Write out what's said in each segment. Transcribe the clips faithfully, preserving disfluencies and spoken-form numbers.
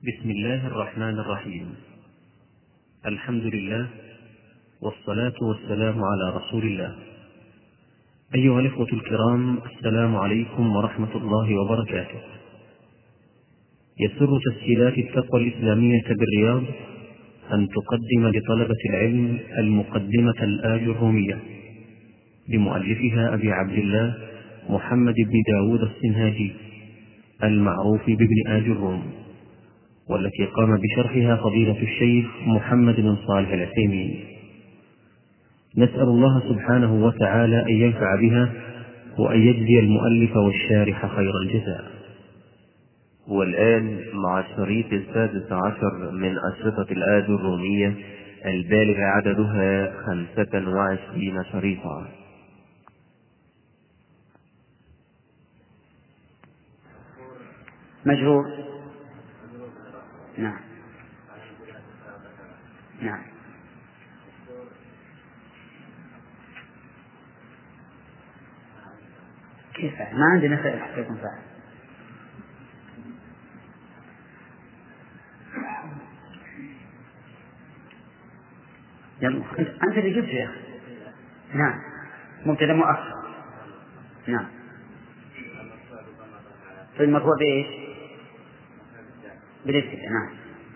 بسم الله الرحمن الرحيم. الحمد لله والصلاة والسلام على رسول الله. أيها الإخوة الكرام، السلام عليكم ورحمة الله وبركاته. يسر تسجيلات التقوى الإسلامية بالرياض أن تقدم لطلبة العلم المقدمة الآج الرومية لمؤلفها أبي عبد الله محمد بن داود السنهاجي المعروف بابن آج الروم، والتي قام بشرحها فضيلة الشيخ محمد بن صالح العثيمين. نسأل الله سبحانه وتعالى أن ينفع بها وأن يجزي المؤلف والشارح خير الجزاء. والآن مع الشريط السادس عشر من أشرطة الآج الرومية البالغ عددها خمسة وعشرين شريطا. مجرور. نعم نعم كيف ما عندنا فعل حتى يكون فاعل. يلا أنت اللي جبت يا أخي. نعم مبتدأ مؤخر. نعم في المرفوع بإيش؟ بالابتداء. نعم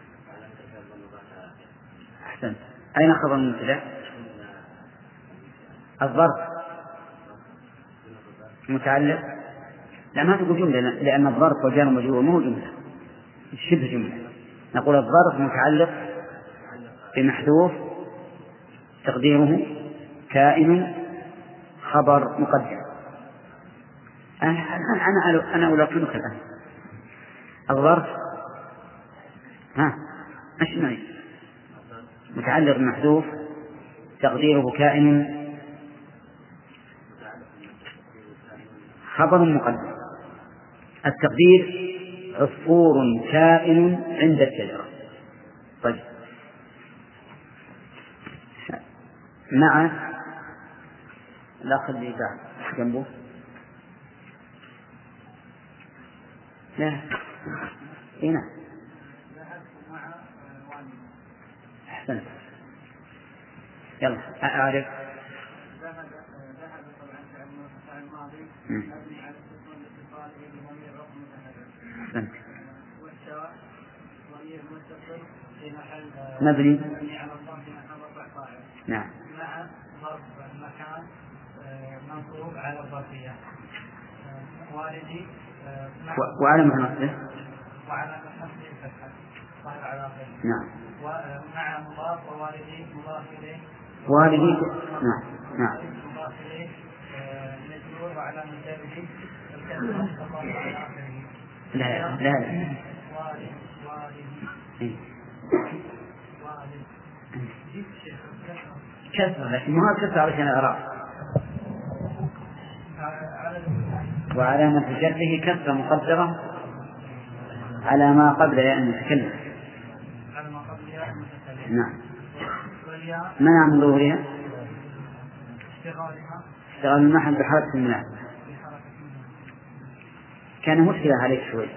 أحسنت. أين خبر المبتدأ؟ الظرف متعلق. لا ما تقول جملة، لأن الظرف وجار ومجرور مو جملة، شبه جملة. نقول الظرف متعلق بمحذوف تقديره كائن خبر مقدم. أنا أنا أنا ألاقنك الآن. الظرف ها إيش معي؟ متعلق بمحذوف تقديره كائن خبر مقدم. التقدير عصفور كائن عند الشجرة. طيب مع لا خلي بعد جنبه. لا هنا أحسنت. يلا أعرف. أحسنت. مبني. نعم. مع ظرف المكان منصوب على الظرفية. والدي وعلى نصبه وعلى نصبه الفتحة ظاهر على آخره. نعم. ومع مضاف ووالدي مضاف إليه. والدي نعم نعم. مضاف إليه مجرور وعلى مجرده الكسر ظاهر على آخره. لا لا لا. والد والدي والد كسر، لكن ما هو كسر علشان الإعراب. وعلامة جره كسر مقدرة على ما قبل ياء المتكلم. على ما قبل ياء المتكلم. نعم. منع من ظهورها اشتغالها اشتغال المحل بحركة المنع. كان مشكلة عليك شوي.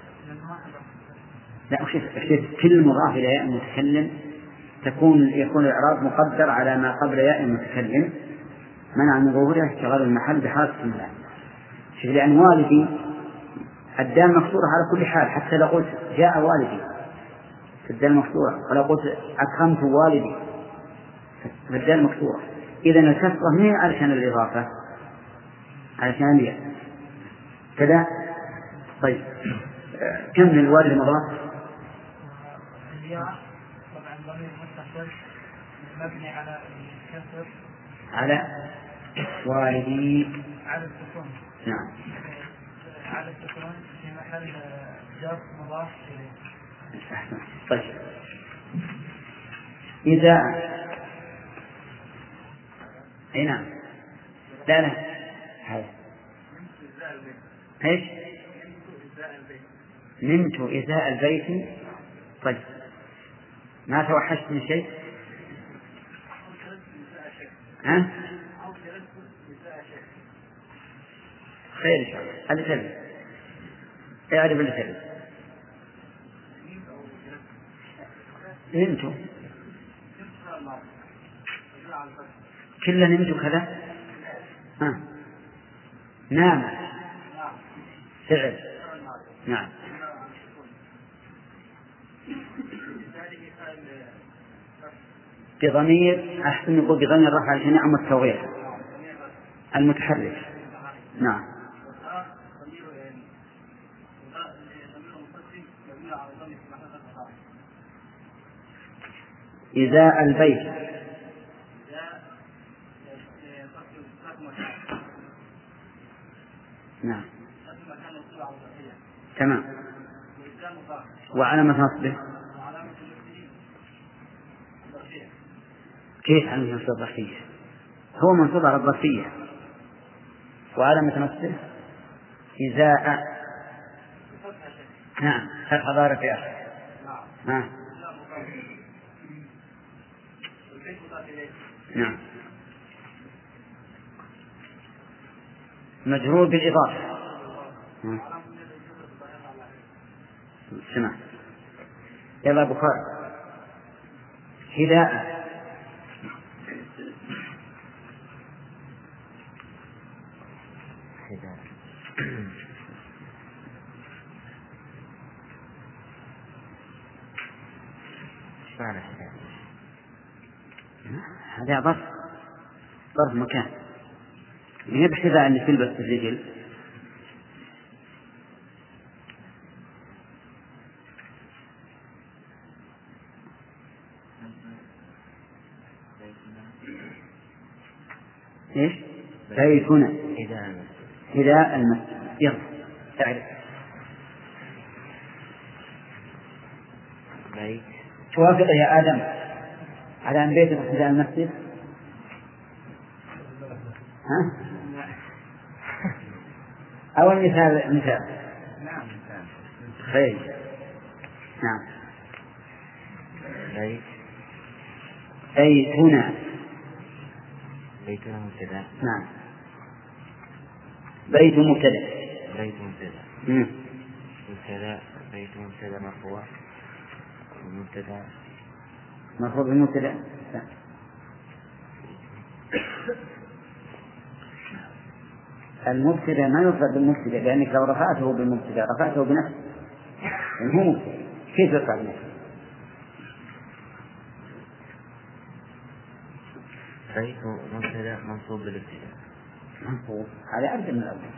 لا أشوف أشوف كل مضاف إلى ياء المتكلم تكون يكون الإعراب مقدر على ما قبل ياء المتكلم. منع من ظهورها اشتغال المحل بحركة المنع. شوف لأن والدي الدال مفتوحة على كل حال، حتى لو قلت جاء والدي الدال مفتوحة، ولو قلت أكرمت والدي الدال مفتوحة. إذن الكسرة ما هي علشان الإضافة، علشان الياء كذا. طيب كم من الوالد مضاف؟ الياء طبعا ضمير متصل مبني على الكسر على والدي على السكون. نعم على السكون في محل جر مضاف إليه. طيب إذا أي نعم لا لا هذا إيش نمت إزاء البيت. طيب ما توحشت من شيء؟ ها خير إن شاء الله. هذا سبب اعرف اللي سبب نمتوا كلا نمتوا كذا ها نام فعل نعم بضمير أحسن يقول بضمير رفع الجميع والتوغير المتحرك نعم إزاء البيت نعم تمام وعلامة نصبه كيف علامة نصب الظرفية هو منصوب على الظرفية وعلامة نصبه إزاء نعم الحضارة في آخر نعم نعم مجرور بالإضافة سمع يلا بخاري هداء هذا ظرف ظرف مكان هي بحذاء اللي تلبس في الرجل ايش؟ بيتنا هداء المسجد يلا تعرف بيت توافق يا آدم على أن بيت هداء المسجد ها؟ أو المثال مثال نعم خير نعم بيت بيتنا بيتنا مبتدأ نعم بيت مبتدأ بيت مبتدأ مم. مبتدأ بيت مبتدأ مرفوع مبتدأ مرفوع بالمبتدأ المبتدأ ما يرفع بالمبتدأ لأنك لو رفعته بالمبتدأ رفعته بنفسه يعني هو مبتدأ كيف يرفع بنفسه؟ بيت مبتدأ منصوب بالابتداء منصوب هذا أبدا من الأول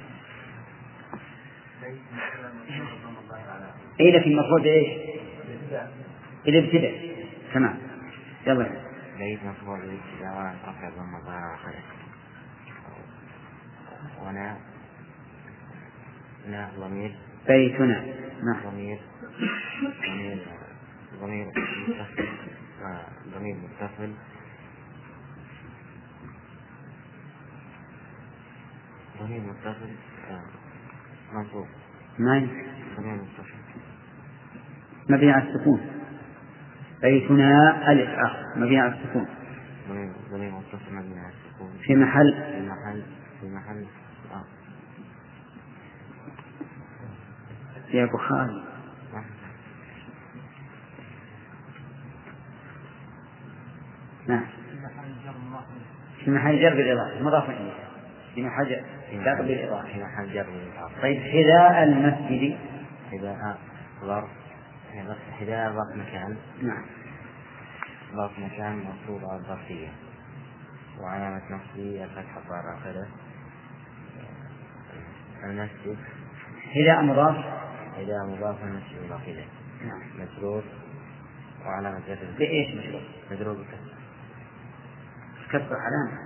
إيه لكن المفروض إيش؟ الابتداء تمام يلا بيت مرفوع بالابتداء رفع بالمضارع آخره وأنا لا ضمير بيتنا نعم ضمير ضمير ضمير متصل ضمير متصل ضمير متصل منصوب ما يمكن ضمير متصل مبني على السكون بيتنا ألف آخر مبني على السكون ضمير ضمير متصل مبني على السكون في محل في محل في محل آه. يا بخاري نعم في محل جر بالإضافة مضاف إليه في محل جر بالإضافة في محل جر بالإضافة طيب حذاء المسجد حذاء ظرف حذاء ظرف مكان نعم ظرف مكان منصوب على الظرفية وعلامة نصبه الفتحة الظاهرة آخره المسجد حذاء مضاف حذاء مضاف المسجد مضاف إليه نعم مجرور وعلامة جر بإيش مجرور؟ مجرور بالكسر كسر علامة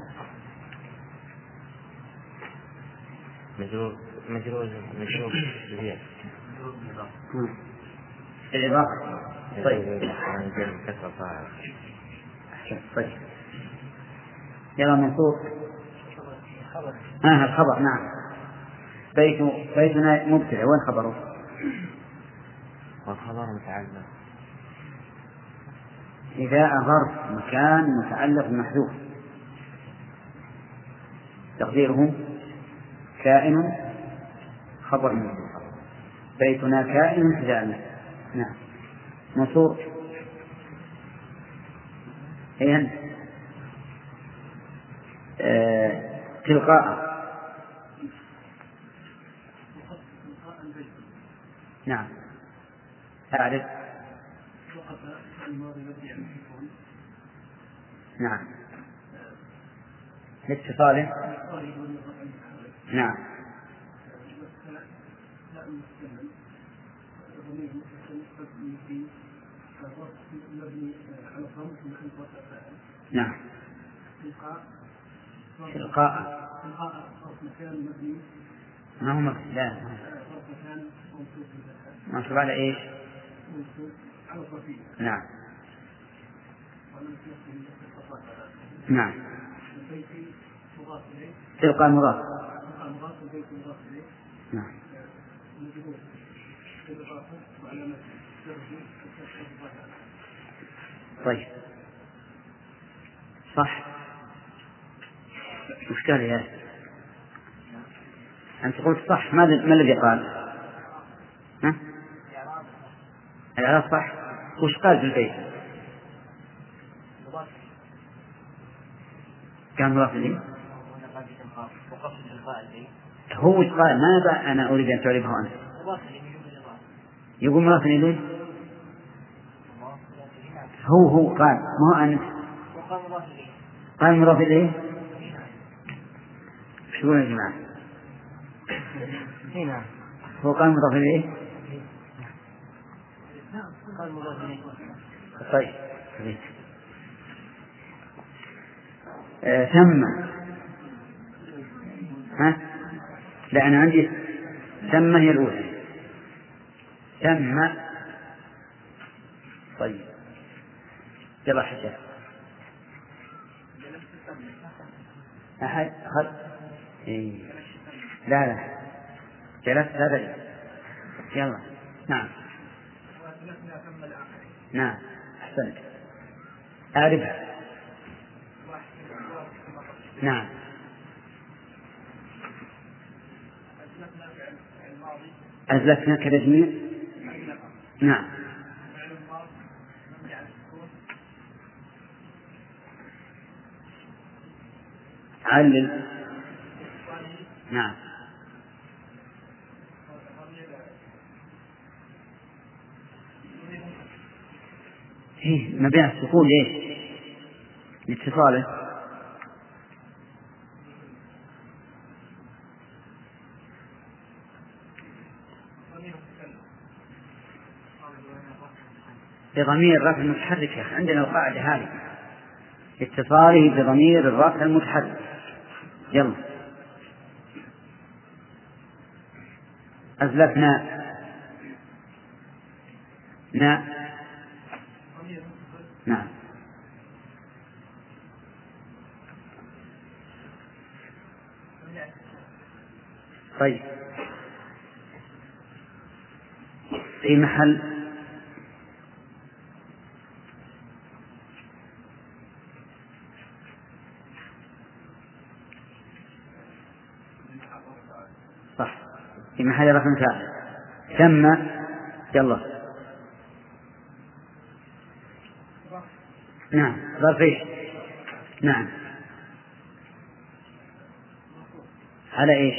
مجرور مجرور مجرور بزيادة الإضافة طيب علامة جر بالكسر الظاهرة طيب يلا منصوب آه الخبر نعم بيت بيتنا مبتدأ وين خبره؟ والخبر متعلق إذا ظرف مكان متعلق محذوف تقديره كائن خبر محذوف بيتنا كائن حذاء نعم منصوب أي آه تلقاء. نعم أعرف. نعم لاتصاله. نعم نعم تلقاء ما هو مبني. لا منصوب على ايش؟ نعم نعم تلقاء مضاف. نعم طيب صح. وش قال يا أنت قلت صح. ما ما الذي قال؟ ها؟ الإعراب صح. وش قال في البيت؟ كان مضاف إليه. هو وش قال؟ ماذا أنا أريد أن تعرفه أنت؟ يقول مضاف إليه. هو هو قال ما هو أنت قال مضاف إليه. شو يقول يا جماعة؟ هنا هو قال مضاف إليه. طيب آه ثم ها لا أنا عندي ثم هي الأولى. ثم طيب يلا حسن أحد خد إيه. لا لا جلست هذا. يلا نعم نعم أحسنت أعرفها. نعم أزلفنا كتجميع. نعم علل. نعم إيه مبيع السكون ليش؟ لاتصاله. بضمير الرفع المتحرك. عندنا القاعدة هذه اتصاله بضمير الرفع المتحرك. يلا أزلفنا نا. نعم طيب في محل صح في محل رفع فاعل. ثم يلا نعم ظرفي. نعم على ايش؟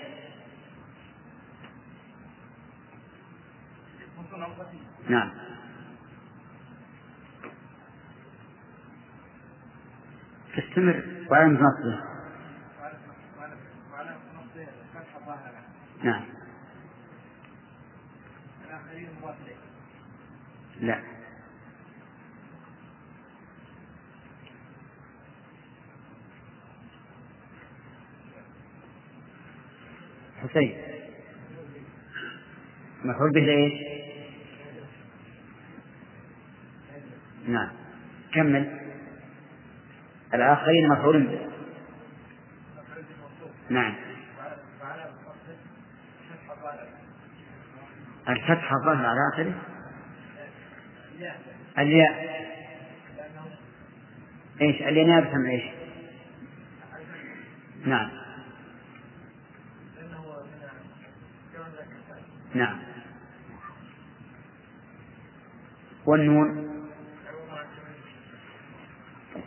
نعم تستمر وعلى نصبه. نعم لا حسين مفعول به لإيش؟ نعم كمل. الآخرين مفعول به. نعم الفتح الظاهر على آخره الياء. إيش الياء نابتة من إيش؟ نعم نعم والنون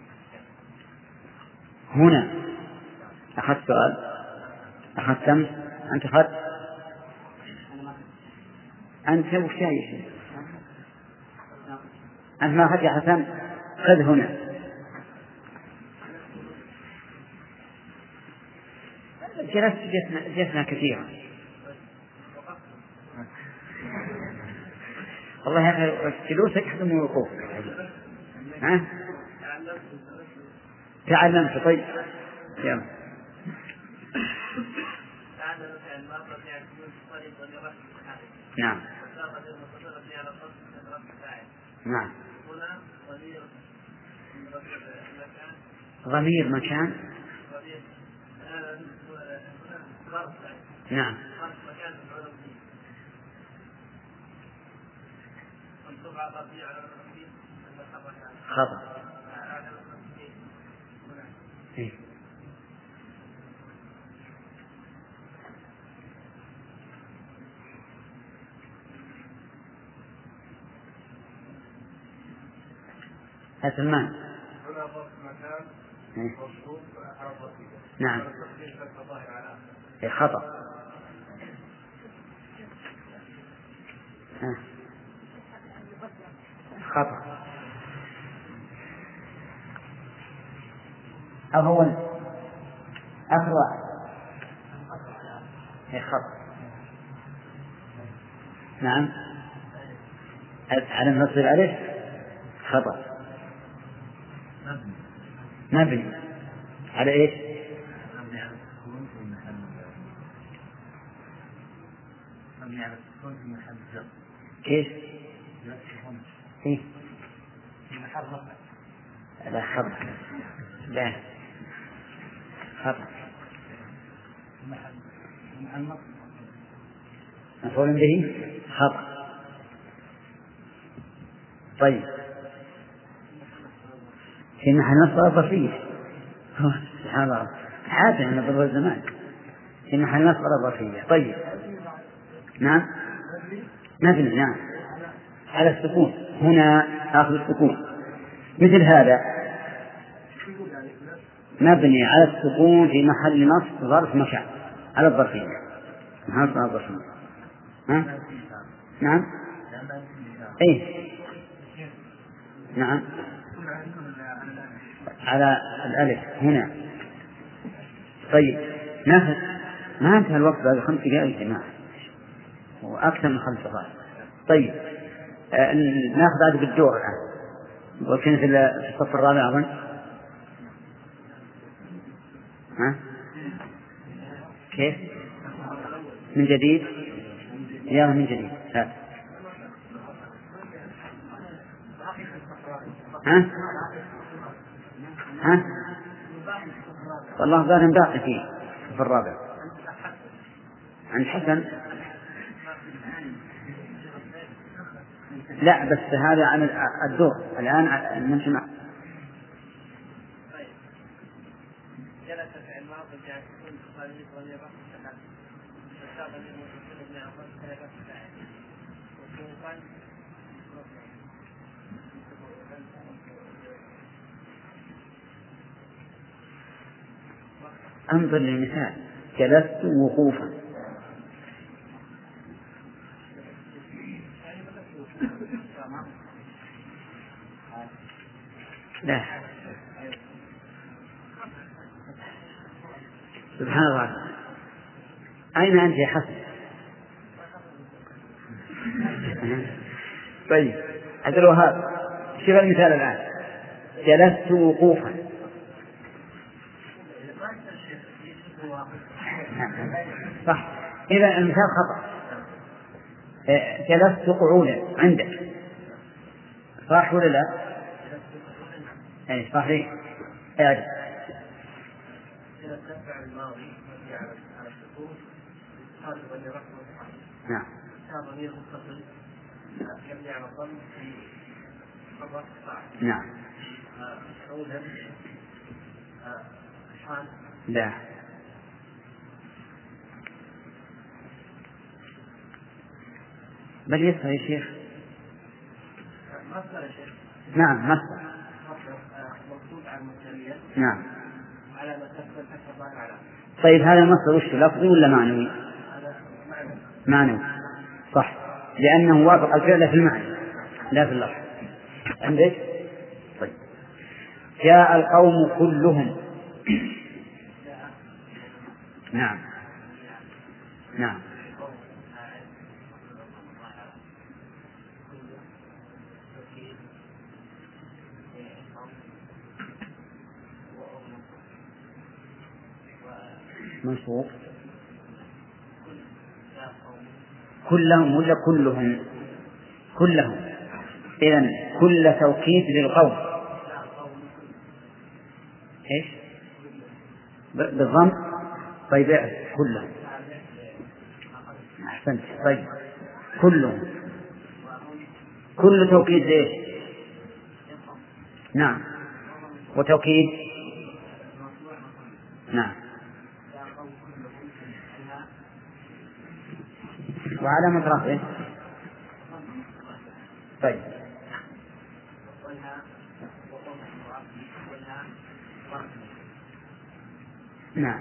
هنا أخذت سؤال، أخذت أمس، أنت أخذت، أنت وش جاي؟ أنت ما أخذت يا حسن، خذ هنا. جلست جلسنا, جلسنا كثيرا والله يا أخي جلوسك أحسن من وقوفك. ها؟ تعلمت. طيب يلا. نعم نعم. ضمير مكان. نعم. خطأ. إيه؟ سلمان. إيه؟ نعم. إيه خطأ. ها. خطأ. أول آخر واحد. إيه خطأ. نعم. على نصب الألف خطأ. مبني على إيش؟ مبني على السكون في محل جر. كيف؟ إيه؟ في محل رفع. لا خطأ. لا خطأ. محل محل نصب. مفعول به خطأ. طيب في محل نصب ظرفية. سبحان الله عادة من ضرب الزمان. في محل نصب ظرفية. طيب نعم مبني. نعم على السكون. هنا آخذ السكون مثل هذا مبني على السكون في محل نصب ظرف مكان على الظرفية. محل نصب ظرفية. ها؟ نعم. إيه نعم على الألف هنا. طيب ناخذ ما انتهى الوقت بعد خمس دقائق يا جماعة وأكثر من خمس دقائق. طيب آه ناخذ هذا بالدور الآن. وكنا في الصف الرابع أظن. ها كيف من جديد؟ يا من جديد. ها ها ها والله ظاهر باقي فيه في الرابع عند حسن. لا بس هذا عن الدور الآن نمشي مع. انظر للمثال. جلست وقوفا. لا سبحان الله. أين أنت يا حسن؟ طيب عبد الوهاب شوف المثال الآن. جلست وقوفا. صح. إذا المثال خطأ. جلست قعودا عندك صح ولا لا؟ يعني صحيح. اعرف نعم نعم لا بل يسمى يا شيخ. نعم مصدر. نعم على ما تكفل أكثر الله أعلم. طيب هذا المصدر وش لفظي ولا معنوي؟ معنوي صح، لأنه وافق الفعل في المعنى لا في اللفظ. عندك؟ طيب جاء القوم كلهم. نعم نعم منصوب كلهم ولا كلهم؟ كلهم. إذن كل توكيد للقوم إيش بالضم. طيب اعرف كلهم. أحسنت. طيب كلهم كل توكيد إيش؟ نعم وتوكيد نعم وعلامة رفعه. طيب نعم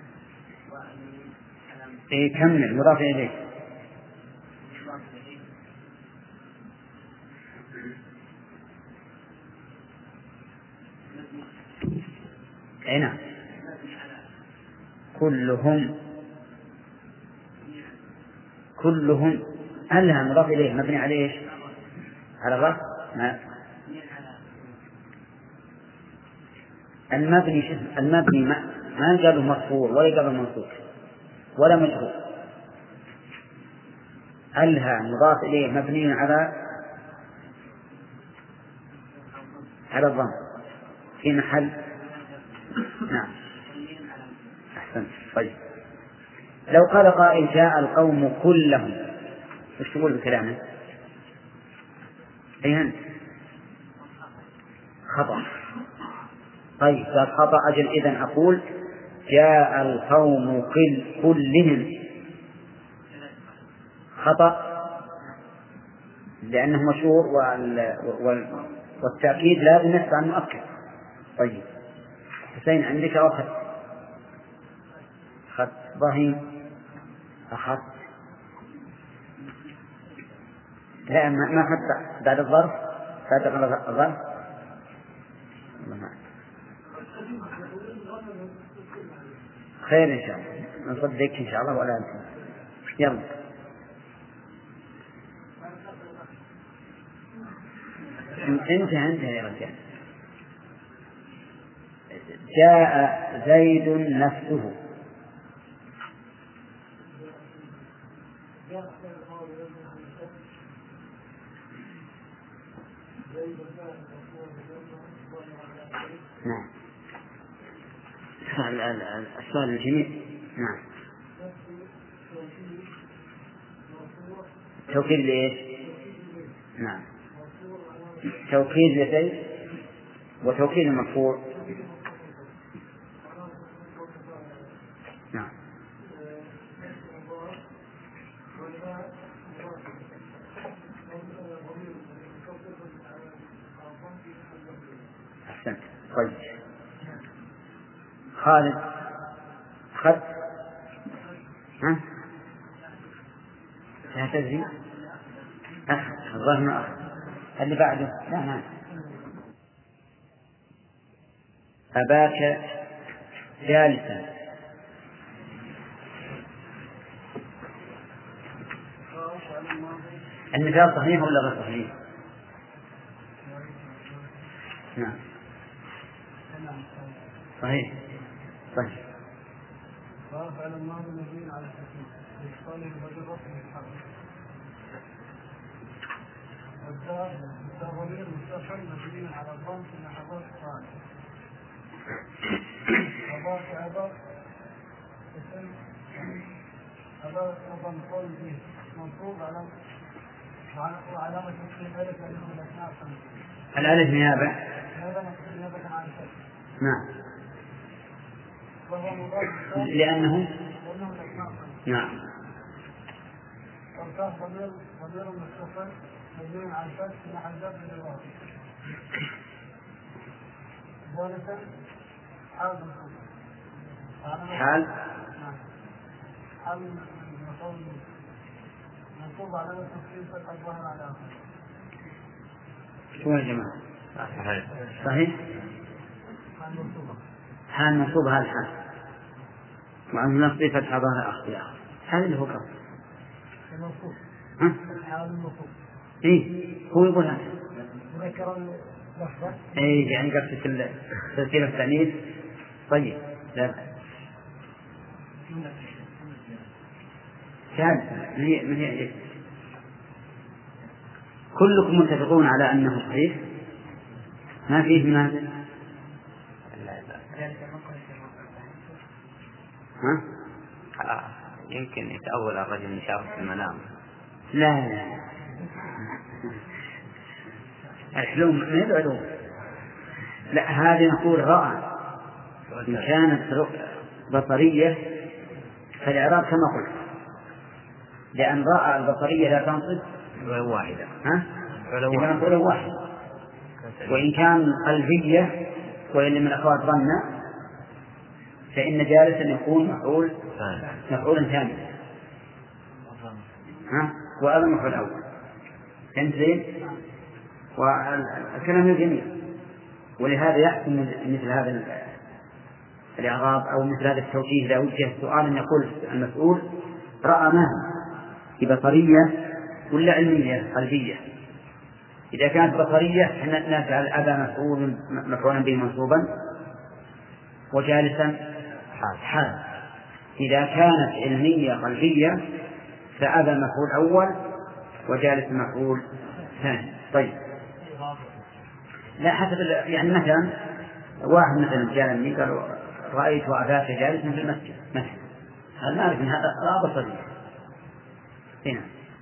إيه كمل مضاف إليه. أي نعم كلهم كلهم ألها مضاف إليه مبني عليه إيش؟ على الرفع. المبني المبني ما ما قالوا مرفوع ولا قالوا منصوب ولا مجرور. ألها مضاف إليه مبني على على الضم في محل. نعم أحسنت. طيب لو قال قائل جاء القوم كلهم وش تقول بكلامه؟ أيهن خطأ. طيب قال خطأ أجل إذن أقول جاء القوم كل كلهم. خطأ لأنه مشهور والتأكيد لا بالنسبة عن مؤكد. طيب حسين عندك أو أخذ؟ أخذ. إبراهيم أخذ؟ لا ما حتى بعد الظرف بعد الظرف. خير إن شاء الله نصدق إن شاء الله ولا أنت. يلا انتهى انتهى يا رجال. جاء زيد نفسه. نعم السؤال الجميل. نعم توكيد لإيش؟ نعم توكيد لزيد وتوكيد المرفوع. نعم أحسنت. طيب خالد خد ها هتزي أخذ الظاهر ما أخذ. اللي بعده لا نعم أباك جالسا. المثال صحيح ولا غير صحيح؟ نعم صحيح صحيح. فعل الماضي مبني على السكون يصطلح بالرفع بالحرف. والضمير مستقل مبني على الضم في لحظات الثانية. أباك أباك اسم أباك أبا مقول به منصوب على وعلامة تسليم ألف لأنه من أثناء الخمسة. الألف نيابة. هذا نيابة عن الفتح. نعم وهو مضاف لأنه لأنه من أثناء الخمسة. نعم والكاف ضمير ضمير مستقل مبني على الفتح في محل جر للواو. ثالثا حال حال منصوب على التخفيف الظاهر على آخر. شو يا جماعة؟ صحيح. صحيح؟ حال منصوبة. حال منصوب هذا الحال. وعن نصب فتح ظاهر أخر. هذا اللي هو كم؟ المنصوب. ها؟ حال المنصوب. إيه هو يقول هذا. ذكر اللفظة. إيه يعني قصة تسلسل التأنيث. طيب لا كان من هي من هي كلكم متفقون على أنه صحيح ما فيه من هذا. ها؟ آه. يمكن يتأول الرجل من شافه في المنام. لا لا الحلم ما يبعدون. لا هذه نقول رأى إن كانت بصرية فالإعراب كما قلت لأن رأى البصرية لا تنصب واحدة. ها؟ إذا نقول واحد. وإن كان قلبية وإن من أخوات ظن فإن جالسا يكون مفعول مفعولا ثانيا. ها؟ وهذا مفعول أول. فهمت زين؟ والكلام جميل. ولهذا يحسن مثل هذا الإعراب أو مثل هذا التوجيه إذا وجه السؤال أن يقول المسؤول رأى ما هي بصرية ولا علمية قلبية. إذا كانت بصرية نجعل أبا مفعول مفعولا به منصوبا وجالسا حال. إذا كانت علمية قلبية فأبا مفعول أول وجالس مفعول ثاني. طيب لا حسب يعني مثلا واحد مثلا جاءني قال رأيت أباك جالسا في المسجد مثلا هل نعرف أن هذا لا بصرية هنا.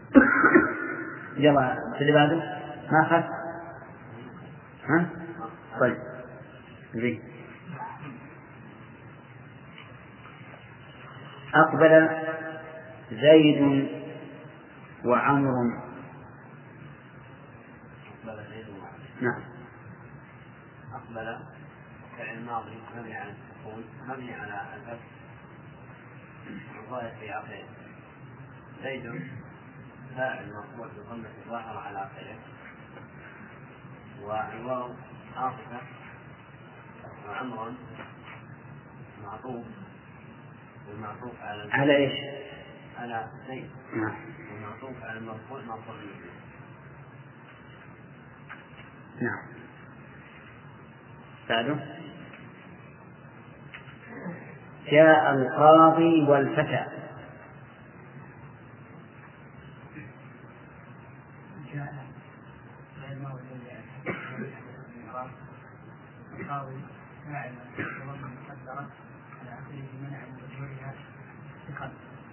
يلا اللي بعده ما أخذ ها طيب زين. أقبل زيد وعمر. نعم. أقبل فعل ماضي مبني على السكون مبني على الفتح الظاهر في آخره. زيد فاعل مرفوع بضمة الظاهر على آخره والواو عاطفة وعمر معطوف والمعطوف على على إيش؟ على زيد. نعم. والمعطوف على المرفوع مرفوع به. نعم. بعده جاء القاضي والفتى. جاء القاضي فاعل وضم مقدرة على آخره منع من ظهورها ثقل.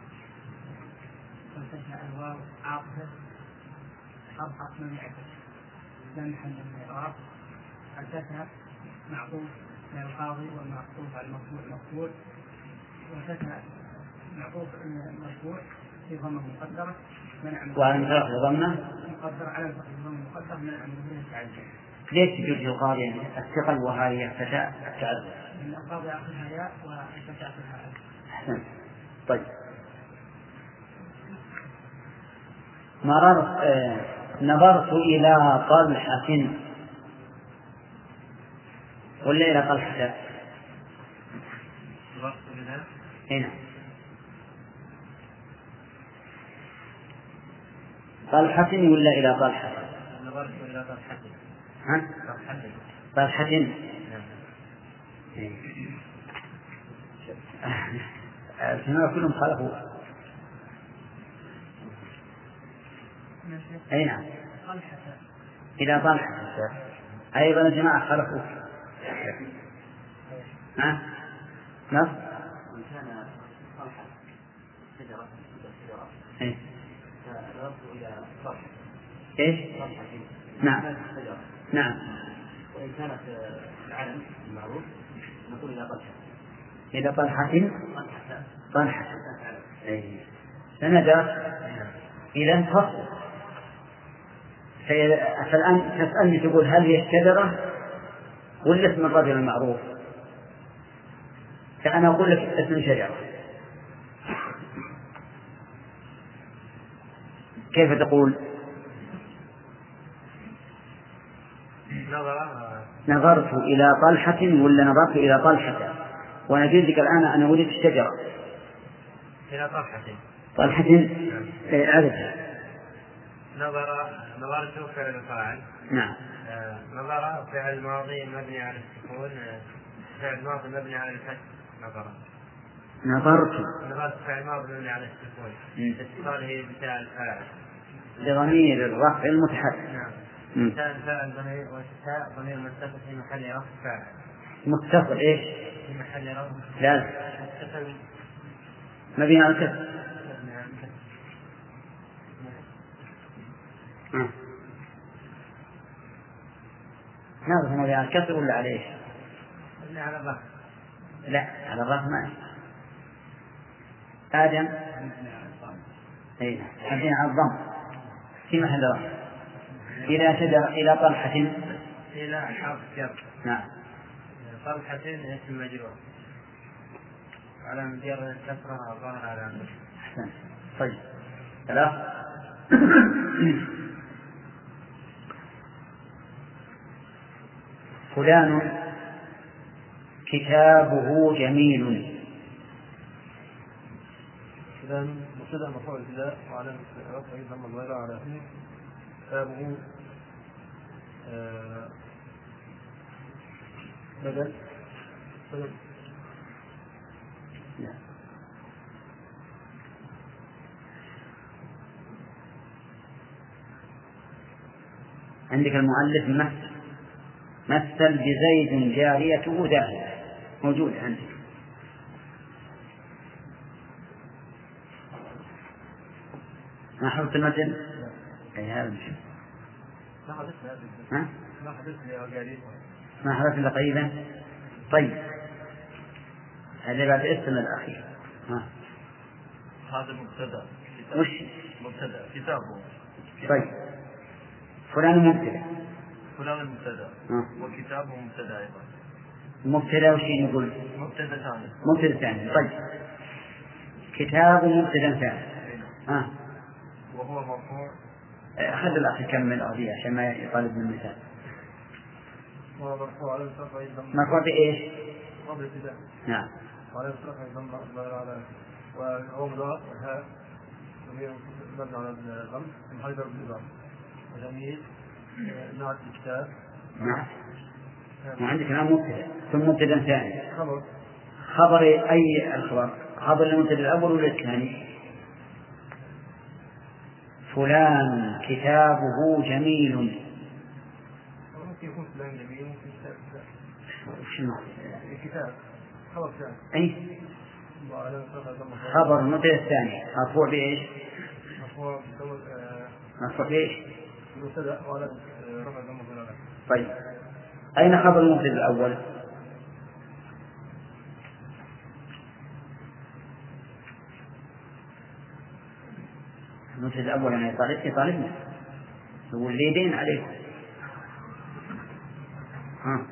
والفتى الواو عاطفة حرف عطف منع لا محل من الإعراب. الفتى معطوف على القاضي والمعطوف على المرفوع مرفوع والفتى معطوف مرفوع في ضمة مقدرة منع من وعن ظرف ضمة مقدر على الفتى ضمة مقدر منع من ظهورها تعدد. ليش تجوز القاضي الثقل وهذه الفتاة التعدد؟ لأن القاضي آخذها ياء والفتى آخذها ألف. أحسن. طيب مررت آه نظرت إلى طلحة ولا إلى طلحة؟ نظرت إلى هنا طلحة ولا إلى طلحة؟ نظرت إلى طلحة. ها؟ طلحة. طلحة. السماء كلهم خلقوا. أي نعم. إلى طلحة أيضا الجماعة خلقوا. ها؟ نعم. إن كان طلحة شجرة شجرة. إيه. فنظرت إلى طلحة. إيش؟ طلحة. نعم. شجرة. نعم. وإن كانت العلم المعروف نقول إلى طلحة. إلى طلحة. طلحة. إيه. فنجرت إلى فصل. فالآن تسألني تقول هل هي الشجرة ولا اسم الرجل المعروف؟ فأنا أقول لك اسم شجرة، كيف تقول؟ نظرت إلى طلحة ولا نظرت إلى طلحة؟ وأنا جئتك الآن أنا أريد الشجرة. إلى طلحة. طلحة عددها. نظر نظرت فعل الفاعل. نعم. آه نظر فعل ماضي مبني على السكون، فعل ماضي مبني على الفتح. نظر. نظرت. نظرت فعل ماضي مبني على السكون. اتصاله بتاء الفاعل. لضمير الرفع المتحرك. نعم. تاء الفاعل ضمير وتاء ضمير متصل في محل رفع فاعل. متصل إيش؟ في محل رفع. لا. متصل. مبني على الكسر. نعرف مبني على الكسر ولا على إيش؟ مبني على الرفع. لا على الرفع ما. آدم. أي مبني على الضم في محل رفع. إلى شجرة إلى طلحة. إلى حرف جر. نعم. طلحة اسم مجرور على مجرد الكسرة الظاهر على عنده. طيب ثلاث. فلان كتابه جميل. فلان مبتدأ مرفوع ابتداء وعلامة رفعه ضم الظاهر على كتابه بدل بدل. عندك المؤلف مثل مثل بزيد جاريته ذاهبة موجود عندك. ما حفظت المثل؟ أي هذا مش ما حدث ها؟ ما حدث لي وقالي ما حدث إلا قريبا. طيب هذا بعد اسم الأخير. ها هذا مبتدأ. وش مبتدأ كتابه. طيب فلان مبتدأ. فلان مبتدأ وكتابه مبتدأ أيضا. مبتدأ وش نقول؟ مبتدأ ثاني. مبتدأ ثاني. طيب كتاب مبتدأ ثاني. ها وهو مرفوع. خذ الأخ يكمل أرضيه عشان ما يطالب من المثال. وهو مرفوع على الرفع ضم. مرفوع بإيش؟ قبل ابتداء. نعم. وعلى الرفع ضم الظاهر على وهو مضاف والهاء ضمير مبني على الضم في محل جر بالإضافة. وجميل نعت الكتاب. نعم. وعندك الآن مبتدأ ثم مبتدأ ثاني. خبر. خبر أي الخبر؟ خبر المبتدأ الأول ولا الثاني؟ فلان كتابه جميل. ممكن يكون فلان جميل ممكن كتاب. شنو؟ الكتاب خبر ثاني. أي خبر المبتدأ الثاني مرفوع بإيش؟ مرفوع مرفوع بإيش؟ مبتدأ وعلى رفع ضم الظاهر. طيب أين خبر المبتدأ الأول؟ المبتدأ الأول أنا يطالب يطالبنا هو اللي يدين عليه. ها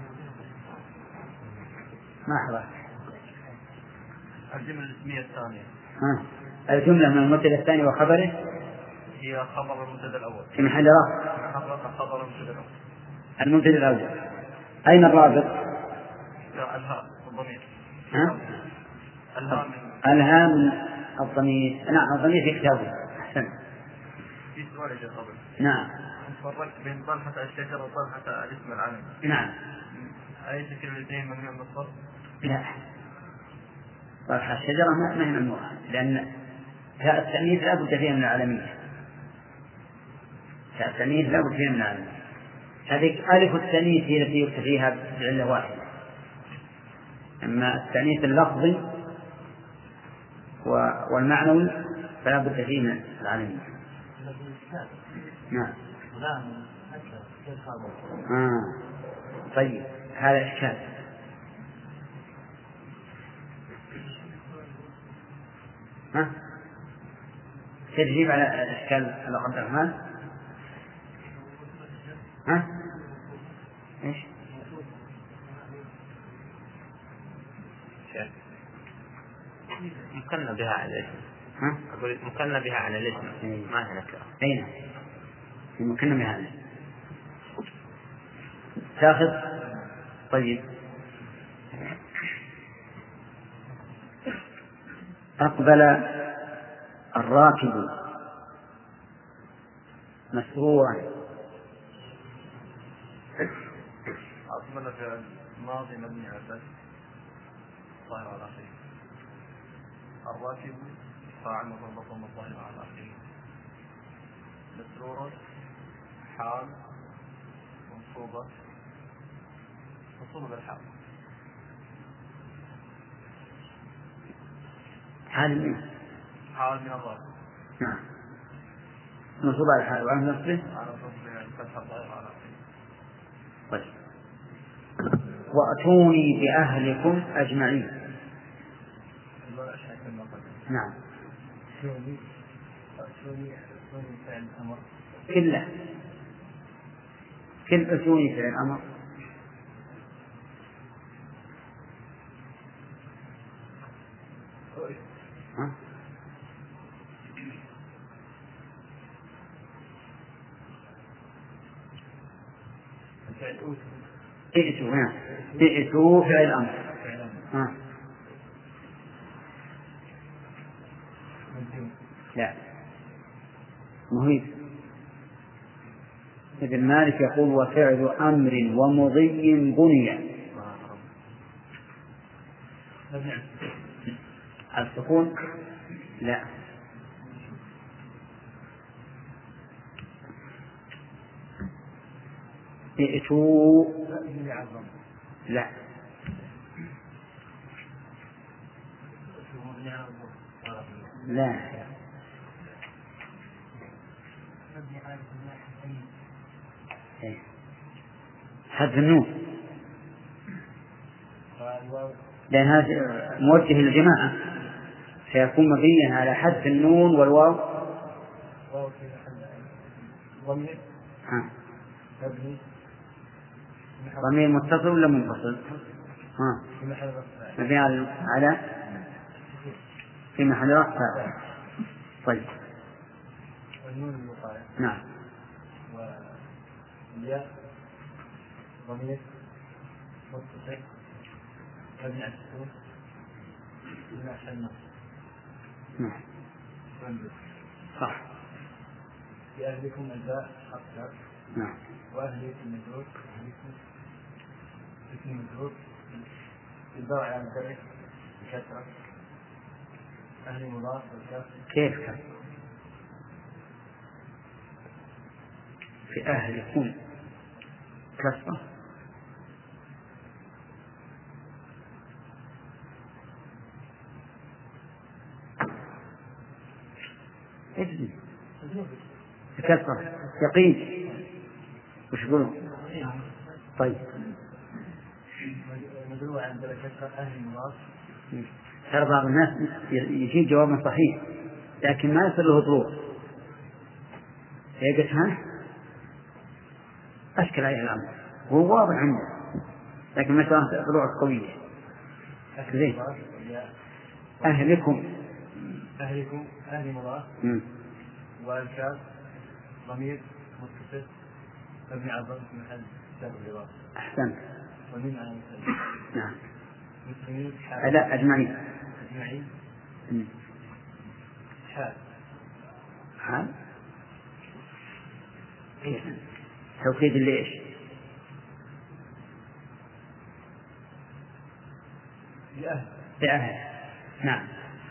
ما أحضر. الجملة الاسمية الثانية. ها الجملة من المبتدأ الثاني وخبره هي خبر المبتدأ الأول. في محل رفع. خبر خبر المبتدأ الأول. المبتدأ الأول. أين الرابط؟ الهاء الضمير. ها الهاء الهاء من الضمير. نعم الضمير في كتابه. أحسن. في سؤال يا قبل. نعم. فرقت بين طلحة الشجرة وطلحة الاسم العلم. نعم. أي شكل الاثنين ممنوع من الصرف؟ لا طرح الشجرة ما هي ممنوعة لأن تاء التأنيث لا بد فيها من العالمية. تاء التأنيث لا بد فيها من العالمية. هذه ألف التأنيث هي التي يكتب فيها بعلة واحدة. أما التأنيث اللفظي والمعنوي فلا بد فيه من العالمية. نعم. آه. طيب هذا إشكال. ها تجيب على إشكال على عبد الرحمن. ها إيش مكنا بها على الاسم. ها؟ أقول مكنا بها على الاسم. أي. ما هي نكرة. أين؟ مكنا بها على الاسم. تأخذ. طيب. أقبل الراكب مسروعا. أقبل في الماضي مبني على الفتح ظاهر على آخره. الراكب فاعل مربوط ظاهر على آخره. مسرورا حال منصوبة منصوبة بالحال. حال من حال من الراكب. نعم. منصوب على الحال وعن نصبه على نصبه الفتح الظاهر على آخره. طيب. وأتوني بأهلكم أجمعين. نعم. أتوني أتوني أتوني فعل الأمر. كله كل أتوني فعل الأمر. ها؟ ائتوا هنا ائتوا فعل الأمر. ها؟ لا مهيب. ابن مالك يقول وفعل أمر ومضي بني السكون. لا ائتوا. لا لا حذف النون لأن هذا موجه للجماعة سيكون مبنيا على حذف النون والواو. ها ضمير متصل ولا منفصل؟ ها مبني على في محل رفع. طيب. نعم. والياء ضمير متصل مبني على السكون بناء على النصب. نعم صح. في أهلكم الباء حرف. نعم. وأهلكم مجرور. أهلكم اسم مجرور الباء على مدرك بكثرة. أهل مضاف والكاف. كيف كان في أهلكم كسرة؟ اجزي كسرة يقين. وش يقولون؟ طيب. مدروع عند كسرة أهل مضاف. ترى بعض الناس يجيب جوابا صحيح لكن ما يصير له ضروع. يقول ها أشكل عليه الأمر هو واضح عنده لكن ما شاء ضروع قوية. زين. أهلكم أهلكم أهل مضاف والكاف ضمير متصل مبني على الضم في محل جر الإضافة. أحسنت. ومن على المثال. نعم. مسلمين لا أجمعين. أجمعين. حال. حال. كيف؟ توكيد ليش؟ لأهل. لأهل. نعم.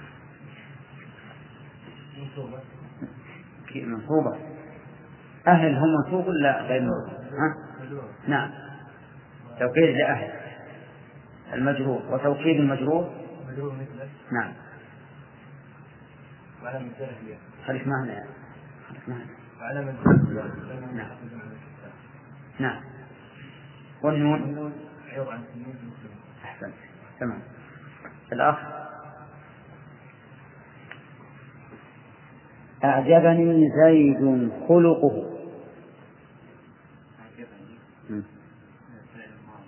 منصوبة. منصوبة. أهل هم منصوب ولا غير منصوب؟ ها؟ نعم. توكيد لأهل المجرور وتوكيد المجرور. مجرور مثله. نعم. وعلى مثاله هي. خليك معنا يعني. خليك معنا. وعلى مثاله. نعم. نعم. والنون. والنون عبارة عن تنوين مسلم. أحسن. تمام. الأخ أعجبني زيد خلقه.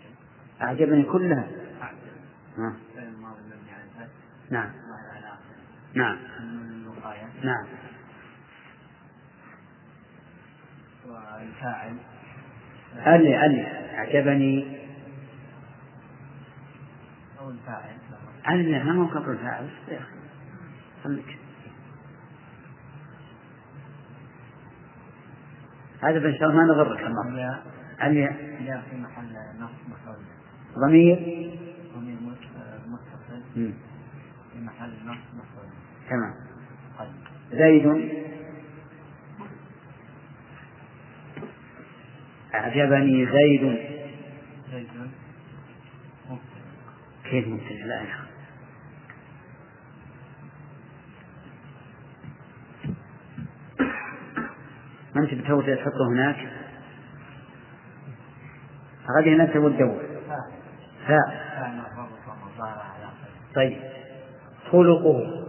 أعجبني كلها. ها. نعم. نعم نعم. والفاعل ألي ألي أعجبني أو الفاعل ألي ما هو قبل الفاعل يا أخي خليك هذا بإن شاء الله ما نضرك الله. ألي لا في محل نصب مفعول ضمير ضمير متصل في محل نصب مفعول. تمام. طيب زيد أعجبني زيد. زيد كيف مبتدأ؟ لا يا أخي ما أنت بتوجه تحطه هناك غادي هناك تقول دور ها. طيب خلقه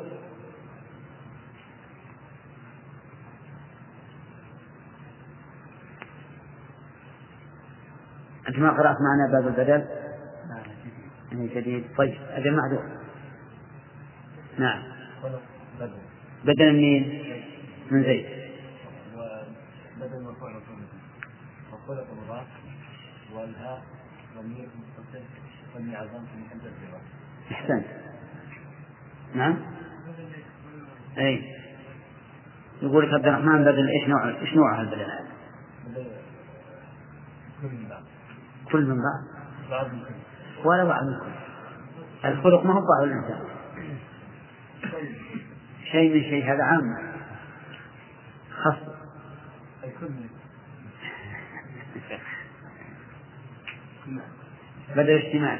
أنت ما قرأت معنا باب البدل؟ يعني جديد. طيب أجل معذور. نعم بدل منين؟ من زيد. بدل مرفوع مفعول وخلق مضاف والهاء ضمير متصل مبني على الضم في محل الجر. أحسنت. نعم. أي يقول لك عبد الرحمن بدل إيش نوع إيش نوع هالبدل هذا؟ كل من بعض. كل من بعض. بعض من كل. ولا بعض من كل. الخلق ما هو بعض الإنسان. شيء من شيء هذا عام خاص. أي كل من. بدل اجتماع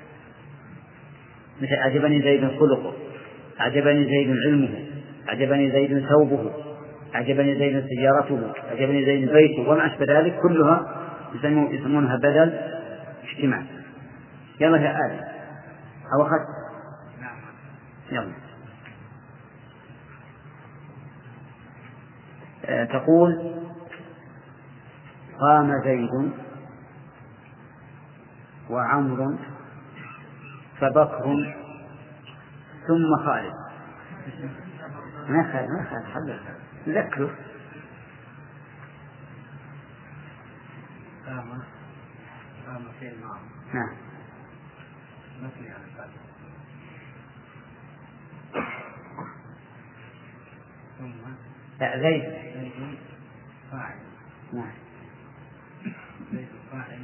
مثل أعجبني زيد خلقه، أعجبني زيد علمه، أعجبني زيد ثوبه، أعجبني زيد سيارته، أعجبني زيد بيته وما أشبه ذلك كلها يسمونها بدل اجتماع. يلا يا آل أو أخذت يلا. أه تقول قام زيد وعمر فبكر ثم خالد. ما خالد ما خالد حلو نذكره. قام قام في الماضي. نعم. مثل يعني الفاتح. ثم لا زيد زيد فاعل. نعم. زيد فاعل.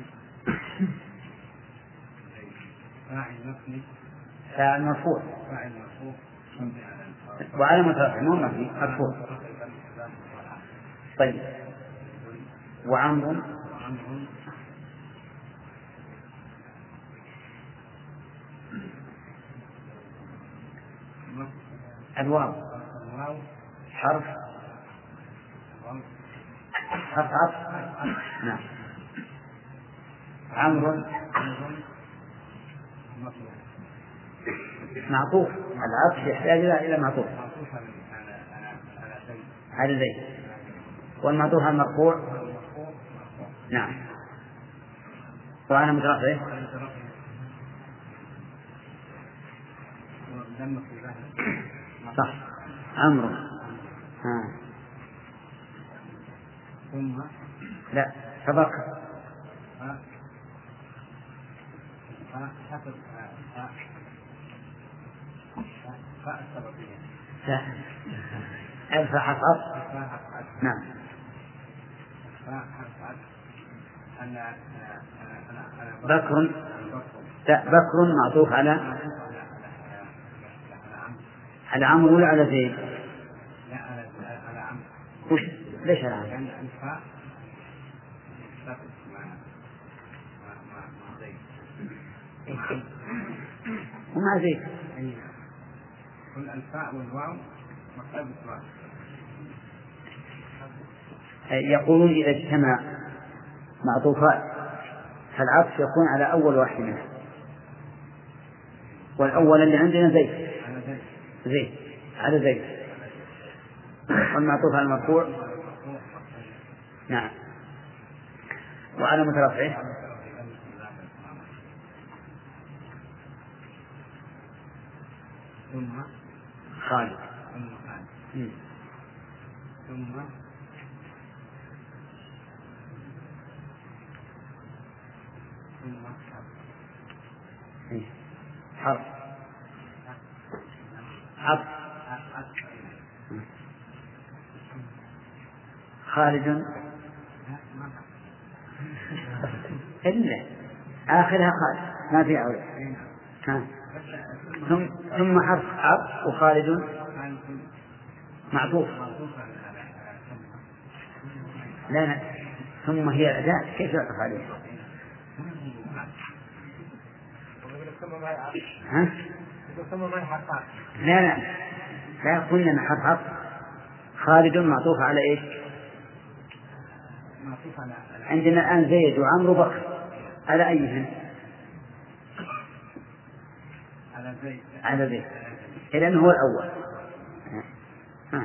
فاعل مبني. فاعل مرفوع. فاعل مرفوع. وعلامة رفعه مو مبني مرفوع. طيب وعمر وعمر الواو الواو حرف حرف عطف. نعم. عمر معطوف. العطف يحتاج إلى معطوف على زيد والمعطوف على المرفوع. نعم. وأنا مترفع صح. عمرو ها. ثم لا سبق حسب فاء السبقية. ألف حرف عطف. نعم. بكر بكر معطوف على على عمرو ولا على زيد؟ لا على عمرو. وش ليش على عمرو؟ لأن الفاء مع مع مع زيد. ومع زيد. كل الفاء والواو مرتبط بواو. يقولون إذا اجتمع معطوفات فالعطف يكون على أول واحد منها والأول اللي عندنا زيد زيد على زيد والمعطوف على المرفوع. نعم. وعلى مترفعه ثم خالد. ثم ثم حرف حرف خالد إلا آخرها خالد ما في عود. ثم ثم حرف عطف وخالد معطوف. لا لا ثم هي أداة كيف يعطف عليها؟ ها؟ لا لا لا قلنا حرف عطف. خالد معطوف على إيش؟ عندنا الآن زيد وعمرو بكر على أيهن؟ على زيد. على زيد إذن هو الأول. ها.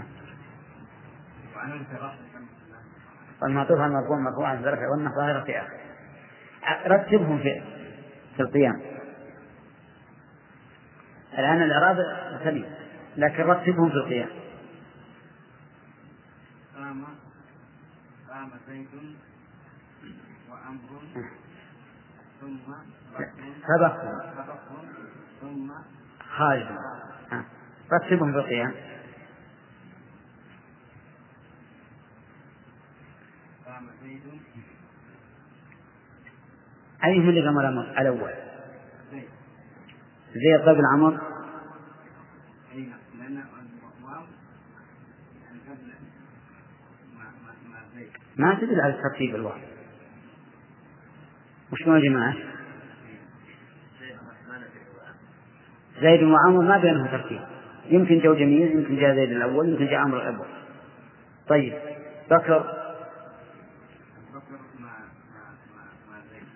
والمعطوف على المرفوع مرفوع عن الرفع والنصب ظاهرة في آخر. رتبهم في في القيام. الآن الإعراب سليم لكن رتبهم في القيام. قام قام زيد وعمرو ثم سبقهم ثم خالد. رتبهم في القيام. قام زيد أيهم اللي قام الأول؟ زيد. زيد قبل عمر. أي لأن الواو قبل ما ما زيد ما تدل على الترتيب الواو. وش ما جماعة؟ زيد وعمر ما بينهم ترتيب. يمكن جو جميل يمكن جاء زيد الأول يمكن جاء عمرو الأول. طيب بكر بكر مع مع مع زيد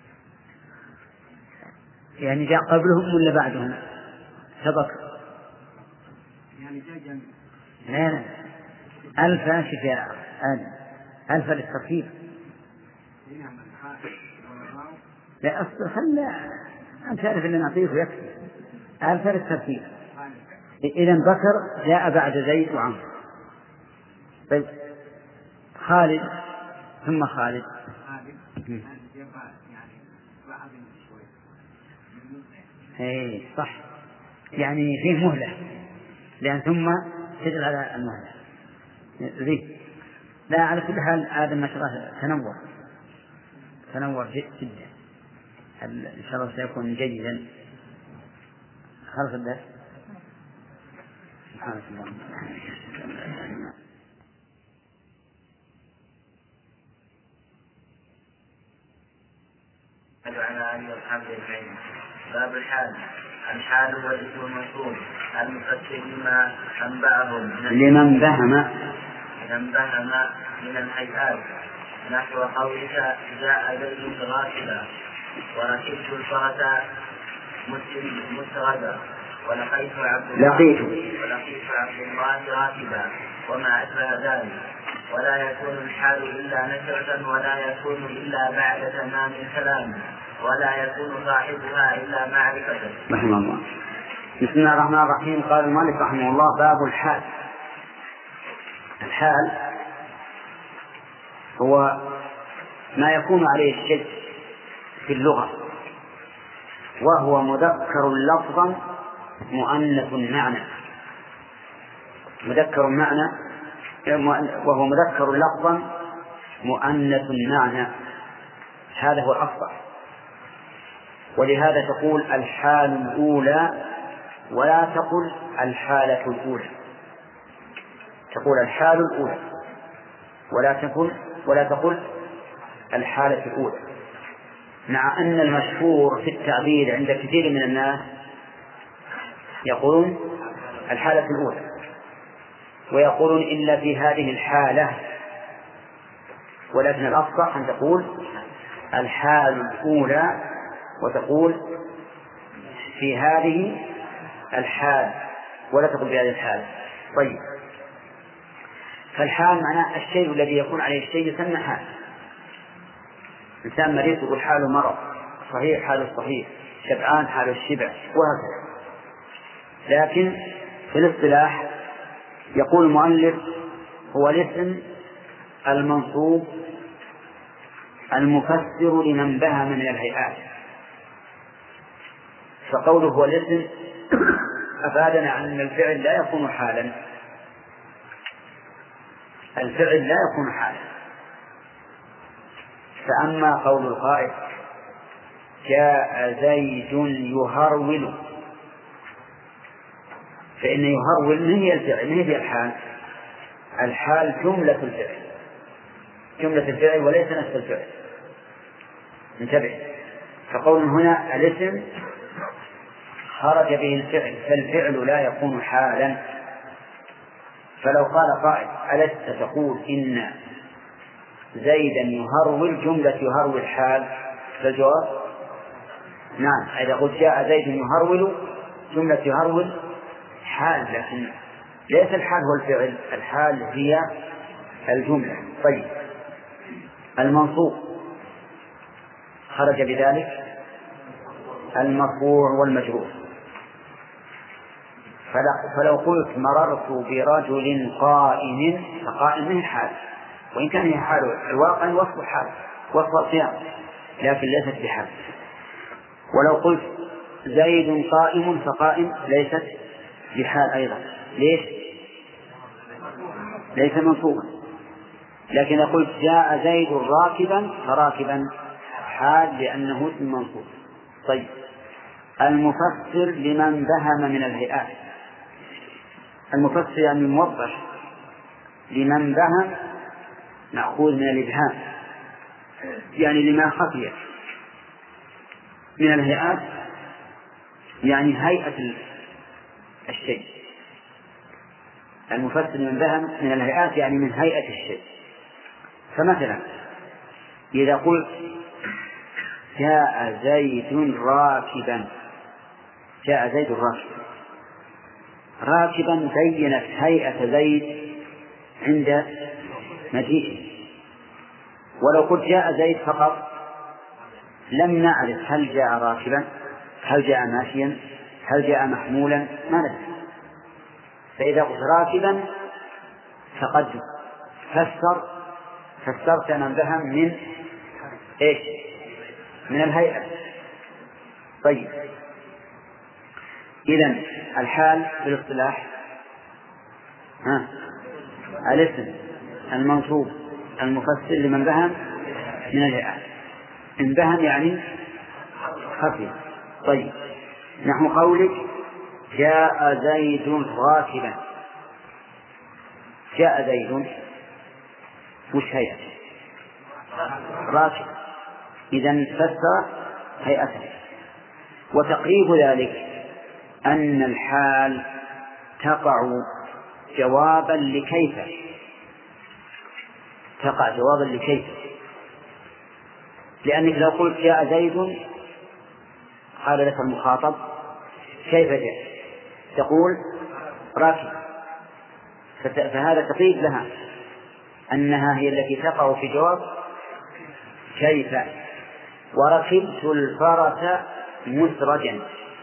يعني جاء قبلهم ولا بعدهم؟ سبق يعني جاء جميل. لا لا ألف شفاء آدم ألف للترتيب. لا أصبر خلنا أنت تعرف اللي نعطيه ويكفي. ألف للترتيب. إذن بكر جاء بعد زيد وعمر. طيب خالد ثم خالد. اي صح يعني فيه مهلة لأن ثم تدل على المهلة ذي. لا على كل حال هذا ما شاء الله تنور تنور جدا. إن شاء الله سيكون جيدا. خلص الدرس. سبحانك اللهم وعلى آله وصحبه أجمعين. باب الحال. الحال هو الاسم المنصوب المفسر لما أنبأهم لمن بهم لمن بهم من الهيئات نحو قولك جاء زيد غافلا وركبت الفرس مسردا ولقيت عبد الله ولقيت عبد الله راكبا وما أشبه ذلك. ولا يكون الحال إلا نكرة ولا يكون إلا بعد تمام الكلام ولا يكون صاحبها إلا معرفة. رحمه الله. بسم الله الرحمن الرحيم. قال المؤلف رحمه الله باب الحال. الحال هو ما يكون عليه الشيء في اللغة وهو مذكر لفظا مؤنث معنى. مذكر معنى وهو مذكر لفظا مؤنث معنى. هذا هو الأفضل. ولهذا تقول الحال الأولى ولا تقل الحالة الأولى. تقول الحال الأولى ولا تقل ولا تقل الحالة الأولى. مع أن المشهور في التعبير عند كثير من الناس يقولون الحالة الأولى ويقولون إلا في هذه الحالة. ولكن الأفصح أن تقول الحال الأولى وتقول في هذه الحال ولا تقول في هذه الحال. طيب فالحال معناه الشيء الذي يكون عليه الشيء يسمى حال. إنسان مريض يقول حاله مرض، صحيح حاله صحيح، شبعان حاله الشبع، وهكذا. لكن في الاصطلاح يقول المؤلف هو الاسم المنصوب المفسر لمن بهم من الهيئات. فقوله هو الاسم أفادنا أن الفعل لا يكون حالا، الفعل لا يكون حالا. فأما قول القائل جاء زيد يهرول، فإن يهرول من هي الفعل؟ من هي الحال؟ الحال جملة الفعل، جملة الفعل وليس نفس الفعل. انتبه، فقول هنا الاسم خرج به الفعل، فالفعل لا يكون حالا. فلو قال قائل ألست تقول إن زيدا يهرول جملة يهرول حال؟ فالجواب نعم. إذا قلت جاء زيد يهرول جملة يهرول حال، لكن ليس الحال هو الفعل، الحال هي الجملة. طيب، المنصوب خرج بذلك المرفوع والمجرور. فلو قلت مررت برجل قائم، فقائم من حال، وإن كان هي حال الواقع وصف حال، وصف القيام، لكن ليست بحال. ولو قلت زيد قائم، فقائم ليست بحال أيضا. ليش؟ ليس منصوبا. لكن قلت جاء زيد راكبا، فراكبا حال لأنه اسم منصوب. طيب، المفسر لمن بهم من الهيئات. المفسر يعني الموضح، لمن بهم مأخوذ من الإبهام، يعني لما خفي من الهيئات، يعني هيئة الشيء. المفسر لمن بهم من الهيئات يعني من هيئة الشيء. فمثلا إذا قلت جاء زيد راكبا، جاء زيد راكبا، راكبا بينت هيئة زيد عند مجيئه. ولو قلت جاء زيد فقط لم نعرف هل جاء راكبا، هل جاء ماشيا، هل جاء محمولا، ما ندري. فإذا قلت راكبا فقد فسر فسرت من بهم من إيش؟ من الهيئة. طيب، إذن الحال بالاصطلاح ها الاسم المنصوب المفسر لمن بهم من الهيئات. إن بهم يعني خفي. طيب، نحو قولك جاء زيد راكبا، جاء زيد وش هيئة؟ راكب، إذن فسر هيئته. وتقريب ذلك أن الحال تقع جوابا لكيف، تقع جوابا لكيف، لأنك لو قلت جاء زيد قال لك المخاطب كيف جاء؟ تقول راكب، فهذا تقريب لها أنها هي التي تقع في جواب كيف. وركبت الفرس مسرجا،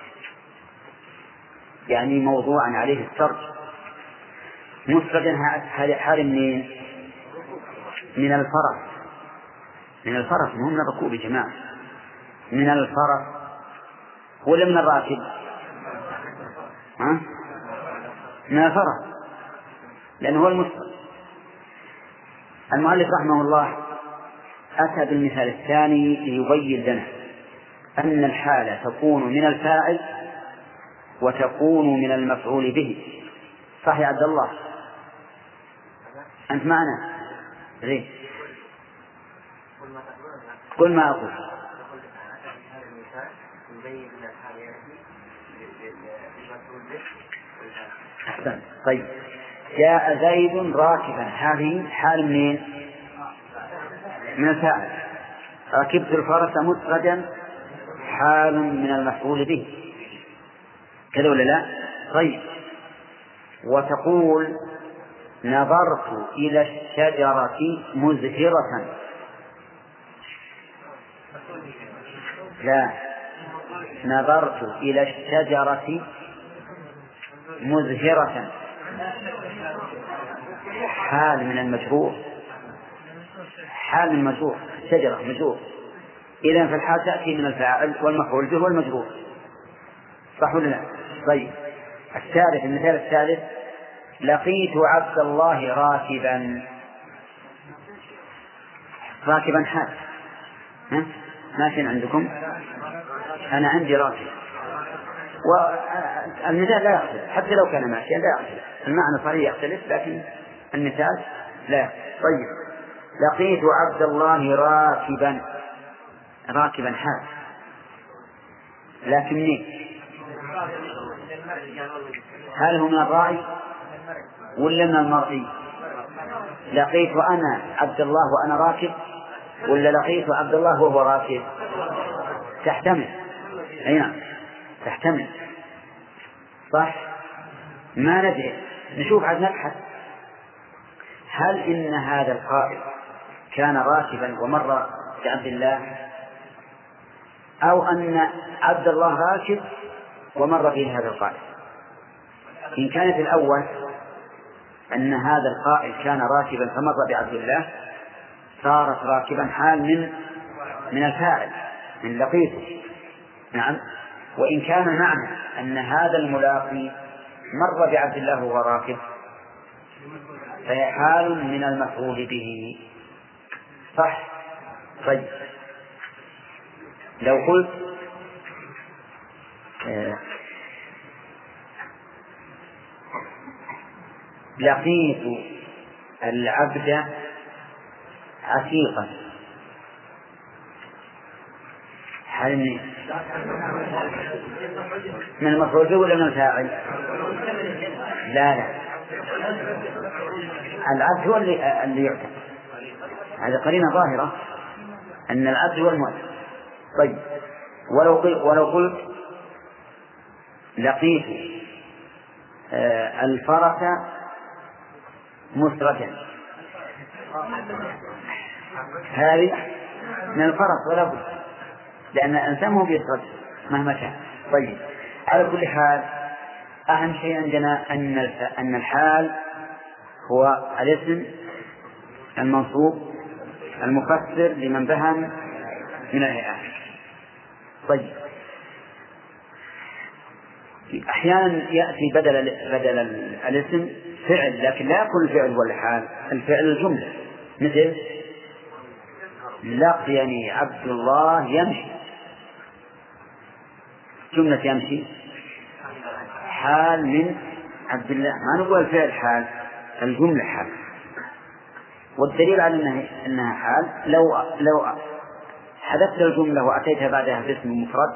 يعني موضوعا عليه السرج. مسرجا حال منين؟ من الفرس، من الفرس، مهم الركوب يا جماعة، من الفرس ولا من الراكب؟ ها؟ من الفرس، لأنه هو المسرج. المؤلف رحمه الله أتى بالمثال الثاني ليبين لنا أن الحالة تكون من الفاعل وتكون من المفعول به. صح يا عبد الله؟ أنت معنا؟ ليه؟ قل ما أقول. أحسن. طيب، جاء زيد راكبا، هذه حال منين؟ من الفاعل. ركبت الفرس مسرجا حال من المفعول به، كذا ولا لا؟ طيب، وتقول نظرت إلى الشجرة مزهرة، لا، نظرت إلى الشجرة مزهرة، حال من المجرور، حال من المجرور، شجرة مجرور، إذن فالحال تأتي من الفاعل والمفعول به والمجرور، صح ولا لا؟ طيب الثالث، المثال الثالث: لقيت عبد الله راكبا. راكبا حال، ها؟ ماشي عندكم؟ أنا عندي راكب، والمثال لا يختلف حتى لو كان ماشيا، لا يختلف، المعنى صحيح يختلف لكن المثال لا يختلف. طيب لقيت عبد الله راكبا، راكبا حال، لكن منين؟ هل هو من الراعي ولا من المرئي؟ لقيت أنا عبد الله وأنا راكب، ولا لقيت عبد الله وهو راكب؟ تحتمل، أي نعم تحتمل، صح. ما ندري، نشوف عاد نبحث، هل إن هذا القائد كان راكبا ومر بعبد الله، أو أن عبد الله راكب ومر به هذا القائد؟ إن كانت الأول أن هذا القائد كان راكبا فمر بعبد الله صارت راكبا حال من من الفاعل من لقيته، نعم. وإن كان معنى أن هذا الملاقي مر بعبد الله وهو راكب فهي حال من المفعول به، صح. طيب لو قلت آه لقيت العبد عتيقا، حال من المفعول ولا من الفاعل؟ لا لا، العبد هو اللي, اللي يعتق، هذا قرينة ظاهرة أن العبد هو المؤثر. طيب ولو قلت, ولو قلت لقيت آه الفرس مسرجا، هذه من الفرس ولا بد، لأن الإنسان مو بيسرج مهما كان. طيب على كل حال أهم شيء عندنا أن أن الحال هو الاسم المنصوب المفسر لمن بهم من الهيئات. طيب أحيانا يأتي بدل بدل الاسم فعل، لكن لا يكون الفعل هو الحال، الفعل الجملة، مثل لقيني عبد الله يمشي، جملة يمشي حال من عبد الله، ما نقول الفعل حال، الجملة حال. والدليل على أنها, أنها حال لو لو حذفت الجملة وأتيتها بعدها باسم مفرد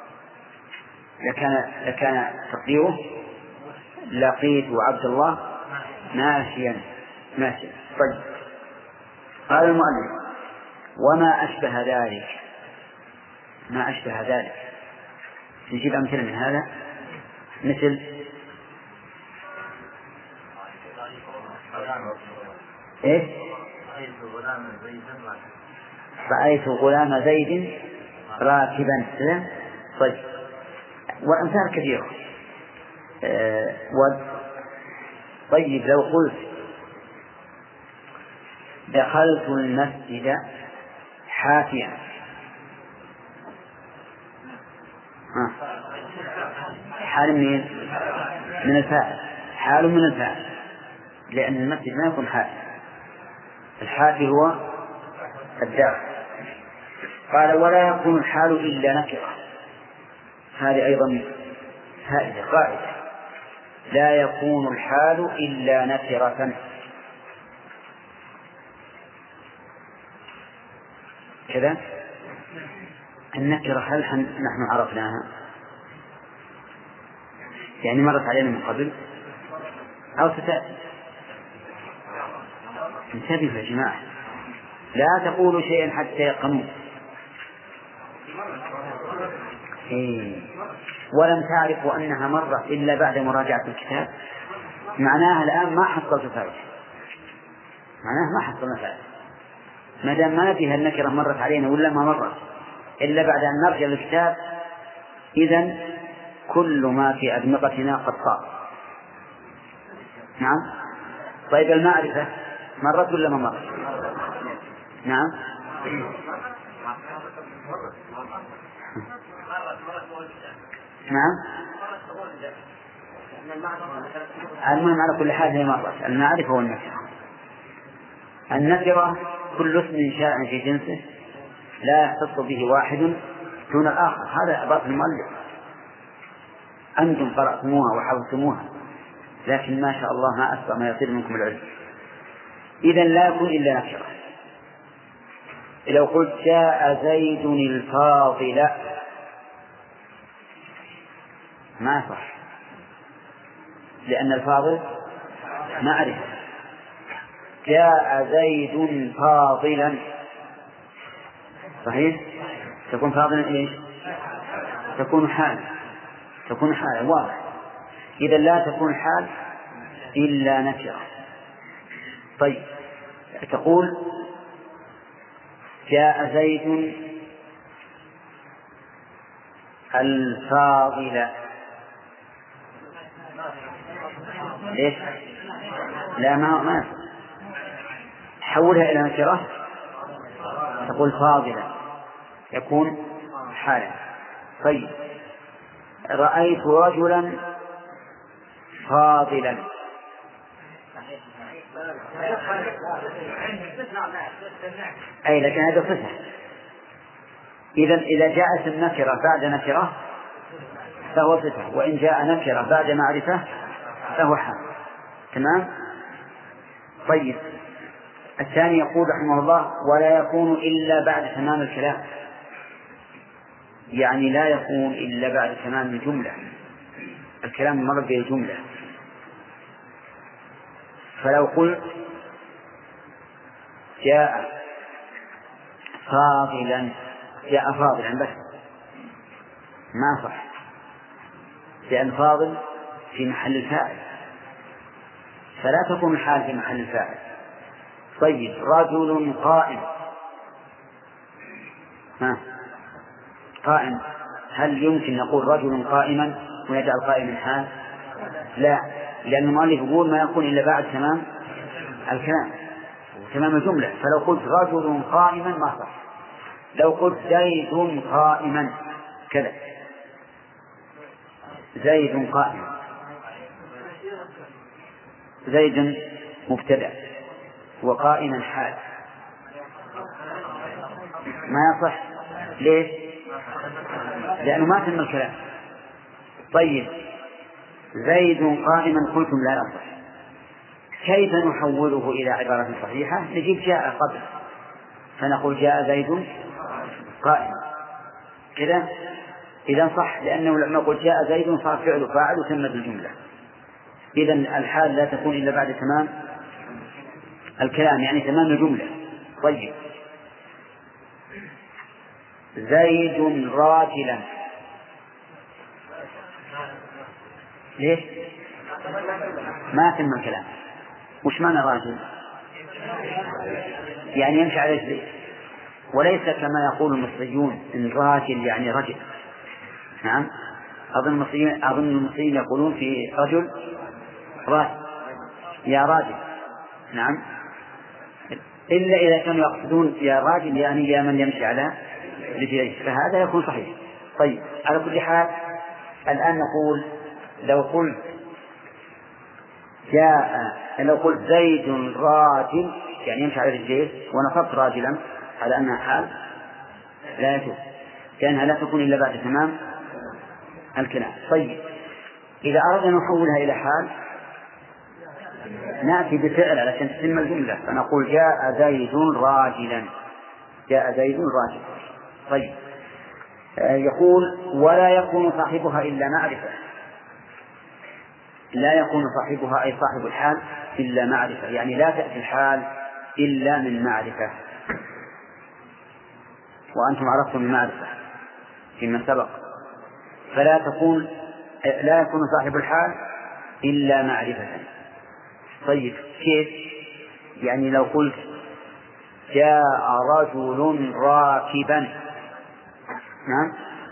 لكان لكان تقديره لقيت عبد الله ماشيا ماشيا. طيب قال المؤلف: وما أشبه ذلك، ما أشبه ذلك، نجيب أمثلة من هذا، مثل إيه؟ رأيت غلام زيد راكبا. طيب وأمثال كثيرة. أه و... طيب لو قلت دخلت المسجد حافيا، حال من من الفاعل، حال من الفاعل، لأن المسجد ما يكون حافي، الحافي هو الدار. قال: ولا يكون الحال إلا نكرة. هذه أيضا فائدة قاعدة: لا يكون الحال إلا نكرة. كذا النكرة هل نحن عرفناها؟ يعني مرت علينا من قبل أو ستأتي؟ انتبهوا يا جماعة، لا تقولوا شيئا حتى يقنوا. إيه. ولم تعرفوا أنها مرت إلا بعد مراجعة الكتاب، معناها الآن ما حصلت فائدة، معناها ما حصلنا فائدة ما دام ما فيها النكرة مرت علينا ولا ما مرت إلا بعد أن نرجع للكتاب، إذن كل ما في أدمغتنا قد صار. نعم. طيب المعرفة مرت ولا ما مرت؟ نعم. نعم. المهم على كل حال هي مرت. المعرفة والنكرة. النكرة كل اسم شائع في جنسه لا يختص به واحد دون الآخر. هذا عبارة المؤلف. أنتم قرأتموها وحفظتموها، لكن ما شاء الله ما أسبق ما يصير منكم العلم. إذن لا يكون إلا نكرة. لو قلت جاء زيد الفاضل ما صح، لأن الفاضل معرفة. جاء زيد فاضلا صحيح، تكون فاضلا إيش؟ تكون حال، تكون حال واضح. إذا لا تكون حال إلا نكرة. طيب تقول جاء زيد الفاضل، ليش؟ لا ما ما حولها إلى نكرة، تقول فاضلة يكون حالا. طيب رأيت رجلا فاضلا، أي لكن هذا صفة. إذا إذا جاءت النكرة بعد نكرة فهو صفة، وإن جاء نكرة بعد معرفة فهو حال. تمام. طيب الثاني يقول رحمه الله ولا يكون إلا بعد تمام الكلام، يعني لا يكون إلا بعد تمام الجملة، الكلام مر بالجملة. فلو قلت جاء فاضلا، جاء فاضلا بس ما صح، لأن فاضل في محل الفاعل، فلا تكون الحال في محل الفاعل. طيب رجل قائم، ها قائم، هل يمكن نقول رجل قائما ويجعل قائما حال؟ لا، لأن المؤلف يقول ما يكون إلا بعد تمام الكلام تمام الجملة. فلو قلت رجل قائما ما صح. لو قلت زيد قائما كذا، زيد قائما، زيد مبتدأ وقائما حال، ما يصح. ليش؟ لأنه ما تم الكلام. طيب زيد قائما قلتم لا يصح، كيف نحوله إلى عبارة صحيحة؟ نجيب جاء قبل فنقول جاء زيد قائما كذا، إذا صح، لأنه لما قلت جاء زيد صار فعل فاعل وتمت الجملة. إذا الحال لا تكون إلا بعد تمام الكلام، يعني تمام الجملة. طيب زيد راجلا، ليش؟ ما تم الكلام. وش معنى راجل؟ يعني يمشي على رجليه، وليس كما يقول المصريون إن راجل يعني رجل. نعم، أظن المصريين أظن المصريين يقولون في رجل راجل، يا راجل. نعم، إلا إذا كانوا يقصدون يا راجل يعني يا من يمشي على رجليه، فهذا يكون صحيح. طيب على كل حال الآن نقول لو قلت جاء، لو قلت زيد راجل يعني يمشي على رجليه ونصبت راجلا على أنها حال لا يجوز، لأنها لا تكون إلا بعد تمام الكلام. طيب إذا أردنا نحولها إلى حال نأتي بفعل علشان تتم الجملة، فنقول جاء زيد راجلا، جاء زيد راجلا. طيب يقول ولا يكون صاحبها إلا معرفة، لا يكون صاحبها أي صاحب الحال إلا معرفة، يعني لا تأتي الحال إلا من معرفة. وأنتم عرفتم المعرفة فيما سبق، فلا تكون لا يكون صاحب الحال إلا معرفة. طيب كيف؟ يعني لو قلت جاء رجل راكبا، نعم،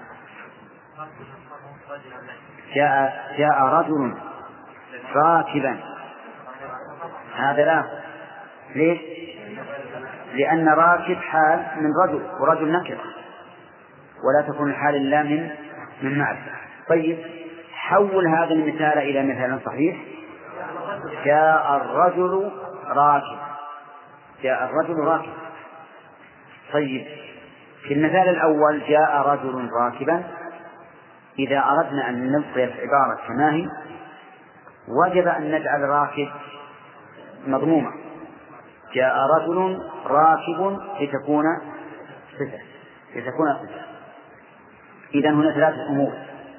جاء جاء رجل راكبا، هذا لا ليش؟ لأن راكب حال من رجل، ورجل نكرة، ولا تكون الحال إلا من من معرفة. طيب حول هذا المثال إلى مثال صحيح. جاء الرجل راكب، جاء الرجل راكب. طيب في المثال الأول جاء رجل راكبا، إذا أردنا أن نبقي العبارة كما هي وجب أن نجعل راكب مضمومة. جاء رجل راكب لتكون صفة، لتكون صفة. إذن هنا ثلاثة أمور: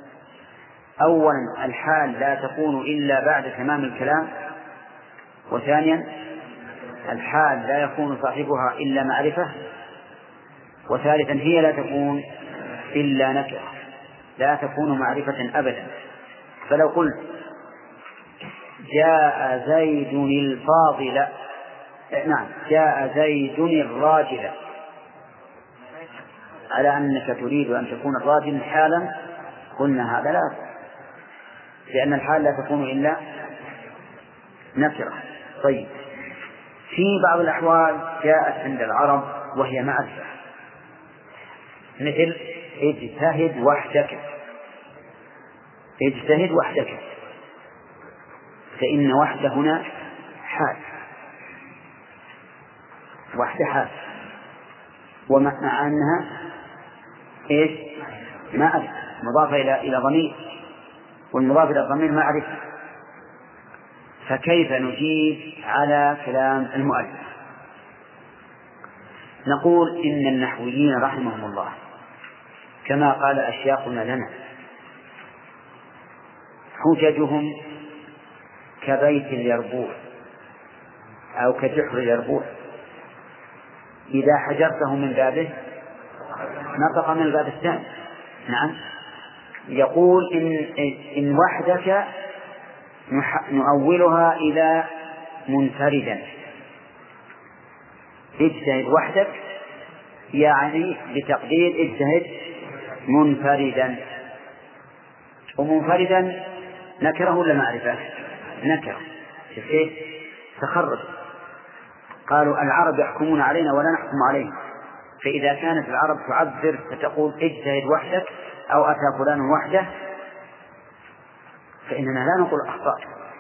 أولا الحال لا تكون إلا بعد تمام الكلام، وثانيا الحال لا يكون صاحبها إلا معرفة، وثالثا هي لا تكون إلا نكرة، لا تكون معرفة أبدا. فلو قلت جاء زيد الفاضل، نعم جاء زيد الراجل، على أنك تريد أن تكون الراجل حالا، قلنا هذا لا، لأن الحال لا تكون إلا نكرة. طيب في بعض الأحوال جاءت عند العرب وهي معرفة، مثل اجتهد وحدك، اجتهد وحدك، فإن وحده هنا حال، وحده حال، ومع أنها إيش؟ معرفة مضافة إلى إلى ضمير، والمضاف إلى الضمير معرفة. فكيف نجيب على كلام المؤلف؟ نقول إن النحويين رحمهم الله كما قال أشياخنا لنا حججهم كبيت اليربوع أو كجحر اليربوع، إذا حجرته من بابه نطق من الباب الثاني. نعم، يقول إن, إن وحدك نؤولها إلى منفردا، اجتهد وحدك يعني بتقدير اجتهد منفردا. ومنفردا نكره ولا معرفة؟ نكره. كيف تخرج؟ قالوا العرب يحكمون علينا ولا نحكم عليهم، فإذا كانت العرب تعبر فتقول اجتهد وحدك أو أتى فلان وحده فإننا لا نقول أخطأ،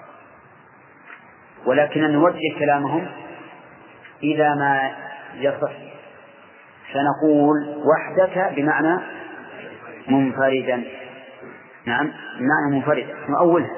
ولكن نوجه كلامهم إلى ما يصح، فنقول وحدك بمعنى منفردا. نعم بمعنى منفردا نؤولها،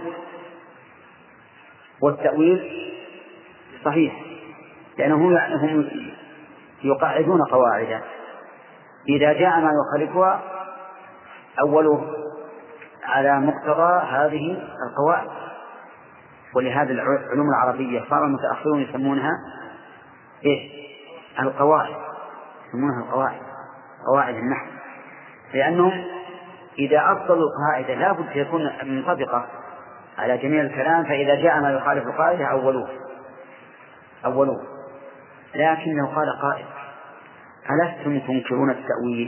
والتأويل صحيح لأنهم هم يقاعدون قواعدا، إذا جاء ما يخالفها أوله على مقتضى هذه القواعد. ولهذا العلوم العربية صار المتأخرون يسمونها إيش؟ القواعد، يسمونها القواعد، قواعد النحو، لأنهم إذا أصلوا القاعدة لا بد تكون منطبقة على جميع الكلام، فإذا جاء ما يخالف القاعدة أولوه أولوه لكنه قال قائل ألستم تنكرون التأويل؟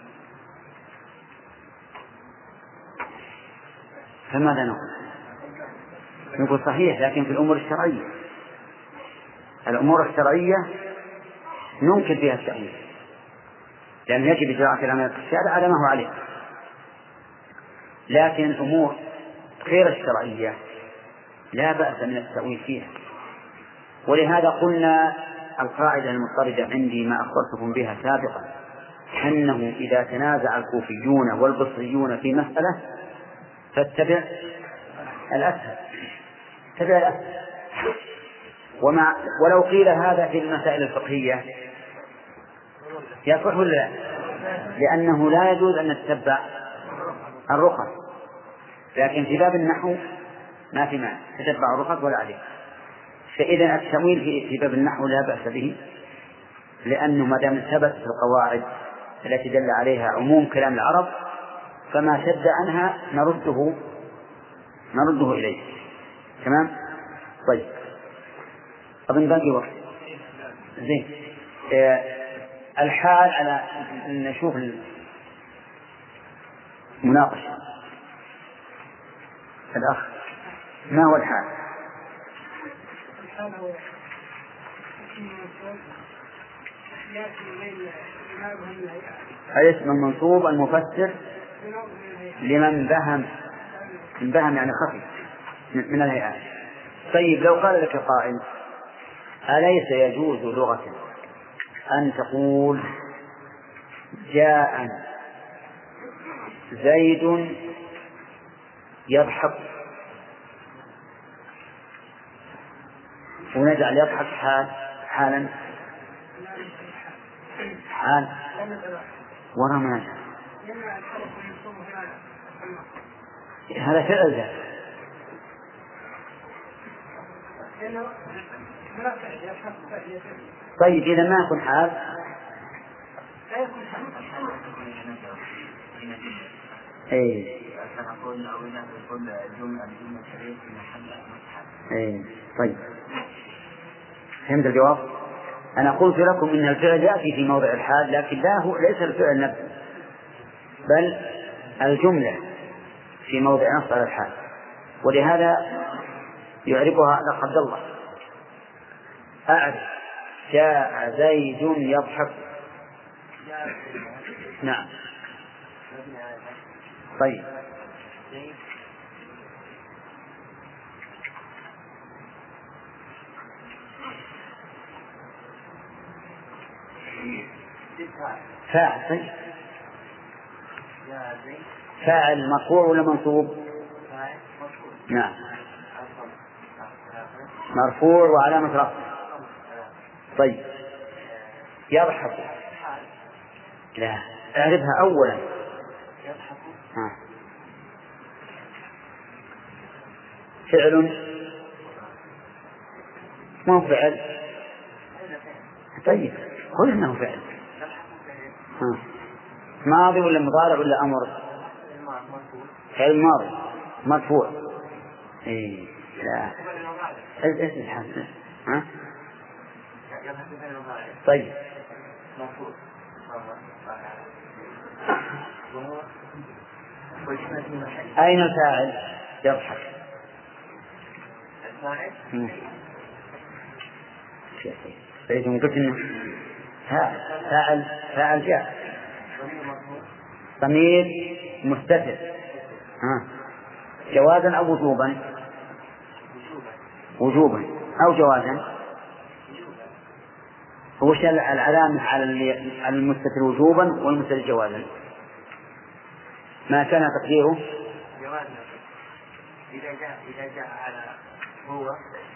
فماذا نقول؟ نقول صحيح، لكن في الأمور الشرعية، الأمور الشرعية ننكر فيها التأويل، لأن يجب إجراء العمل الشرعي على ما هو عليه، لكن الأمور غير الشرعية لا بأس من التأويل فيها. ولهذا قلنا القاعدة المضطردة عندي ما أخبرتكم بها سابقا، أنه إذا تنازع الكوفيون والبصريون في مسألة فاتبع الأسهل، اتبع الأسهل. ومع ولو قيل هذا في المسائل الفقهية يصح ولا لا؟ لأنه لا يجوز أن نتبع الرخص، لكن في باب النحو ما في معنى تتبع الرخص ولا عليه. فإذا التأويل في باب النحو لا بأس به، لأنه ما دام ثبت في القواعد التي دل عليها عموم كلام العرب فما شد عنها نرده نرده إليه. تمام؟ طيب أظن باقي وقت. زين آه الحال على نشوف المناقشة. الأخ ما هو الحال؟ الحال هو الاسم المنصوب المفسر لمن بهم، من بهم يعني خفي من الهيئات. طيب لو قال لك قائل أليس يجوز لغة أن تقول جاء زيد يضحك ونجعل يضحك حال حالا حال ورا ما هذا فعل ذات. طيب إذا ما يكون حال ايه ايه طيب فهمت الجواب؟ أنا قلت لكم إن الفعل يأتي في موضع الحال، لكن لا هو ليس الفعل نفسه بل الجملة في موضع نص على الحال، ولهذا يعرفها لقد الله. أعرف جاء زيد يضحك. نعم طيب فاعل. طيب فاعل مرفوع ولا منصوب؟ نعم مرفوع وعلامة رفعه. طيب يضحك لا اعرفها أولا. ها. فعل ما هو فعل. طيب قل إنه فعل. ها. ماضي ولا مضارع ولا أمر؟ فعل ماضي مرفوع. إيه لا ايش الحال؟ ها طيب أين الفاعل؟ يضحك. فإذا قلت إنه فاعل فاعل جاء ضمير مستتر. ها جوازا أو وجوبا؟ وجوبا أو جوازا. هو شل العلامة على المستتر وجوبا والمستتر جوازا. ما كان تقديره جوازا إذا جاء إذا جاء على هو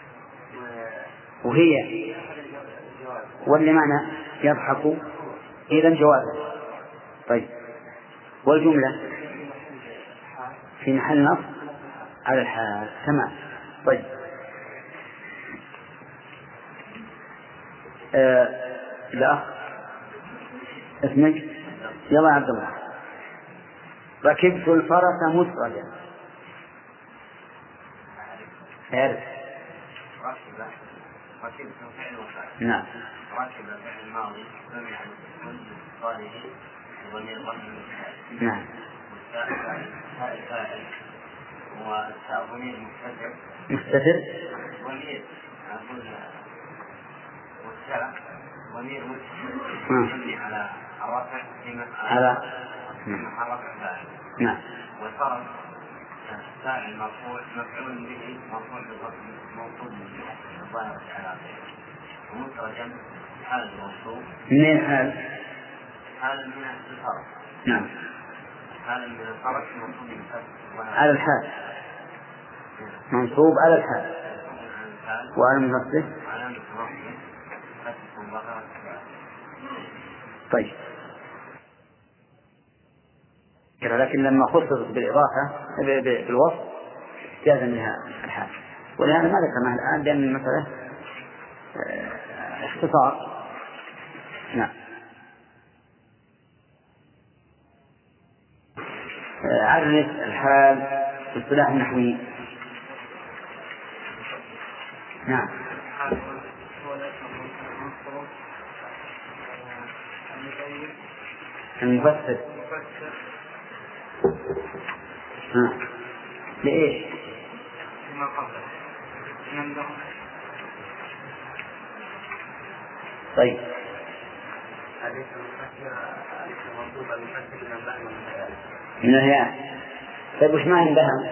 وهي واللي معنى يضحك إذا جوازا. طيب والجملة في محل نصب على الحال. تمام. طيب آه لا اسمك يلا عبد الله. ركبت الفرس مسرجا. عارف ركبت فعل وفاعل. نعم ركب فعل الماضي مبني على السكون صالح وضمير ضمير نعم والفاعل فاعل والتاء ضمير مستتر مستتر ضمير أقول والتاء ضمير مستتر مبني على الرفع على الرفع فاعل. نعم والفرس فاعل مرفوع مفعول به مرفوع بالضم موصول بالظاهر على ومترجم حال موصول. منين حال؟ حال من الفرس. نعم حال من الفرس موصول بالفتح على الحال منصوب على الحال وعلى نصبه علامة رفعه فتح الظاهر. طيب لكن لما خصصت بالإضافة بالوصف جاز منها الحال، ولهذا ما ذكرناها الآن لأن المسألة اختصار. نعم عرف الحال في اصطلاح النحوي. نعم المفسر. ها لإيش؟ ما قبله طيب حديث المفسر المنصوب المفسر من بعد المفسر من الهياء. طيب وش معنى بهم؟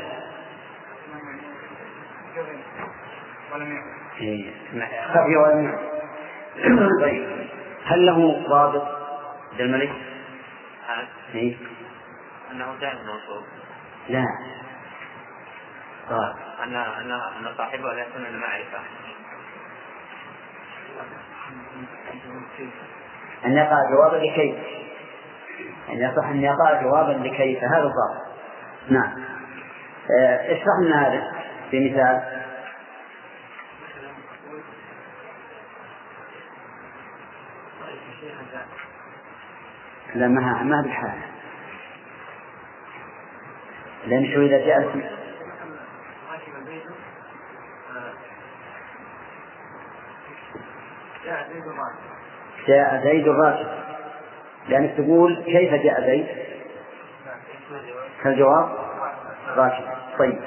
خفي ولم يعلم. طيب هل له ضابط عند الملك؟ إيه؟ أنه دائما موصوف. لا. طيب أن أن أن صاحبه لا يكون إلا معرفة. أن يقع جوابا لكيف، أن يصح أن يقع جوابا لكيف، هذا الضابط. نعم. اشرح لنا هذا بمثال. لا ما ما بالحال، لأن شو إذا جاء اسم جاء زيد الراكب، لأنك تقول كيف جاء زيد كالجواب راكب. طيب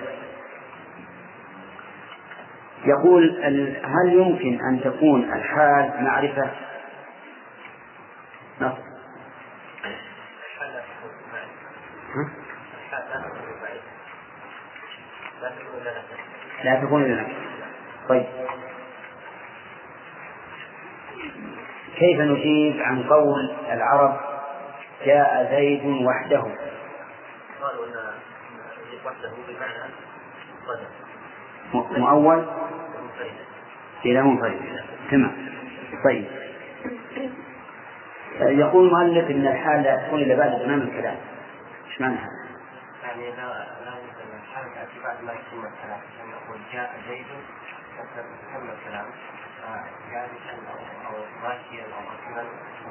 يقول هل يمكن أن تكون الحال معرفة؟ نص لا تكون لنا. طيب كيف نجيب عن قول العرب جاء زيد وحده؟ قالوا أن وحده بمعنى مؤول إلى منفرد. تمام. طيب يقول المؤلف إن الحال لا تكون إلا بعد تمام الكلام. إيش معنى هذا؟ يعني لا لا يمكن الحال تأتي بعد ما يتم الكلام. يعني يقول جاء زيد تم الكلام جالسا أو أو ماشيا أو راكبا.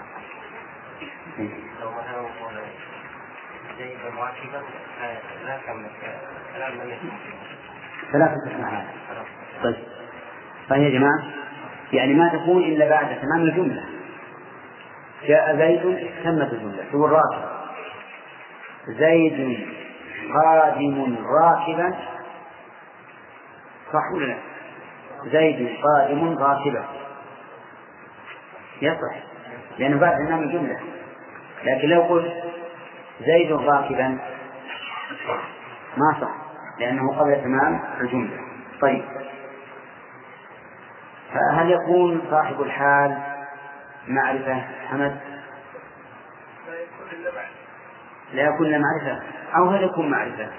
لو مثلا يقول زيد راكبا لا كم الكلام لم يتم. ثلاثة أسماء. طيب طيب يا جماعة، يعني ما تكون إلا بعد تمام الجملة. جاء زيد تمت الجملة. تقول راكب زيد قادم راكبا، صح ولا لا؟ زيد قادم راكبا يصح لأنه بعد تمام الجملة. لكن لو قلت زيد راكبا ما صح لأنه قبل تمام الجملة. طيب فهل يكون صاحب الحال معرفة حمد؟ لا يكون إلا معرفة. أو هل يكون معرفة؟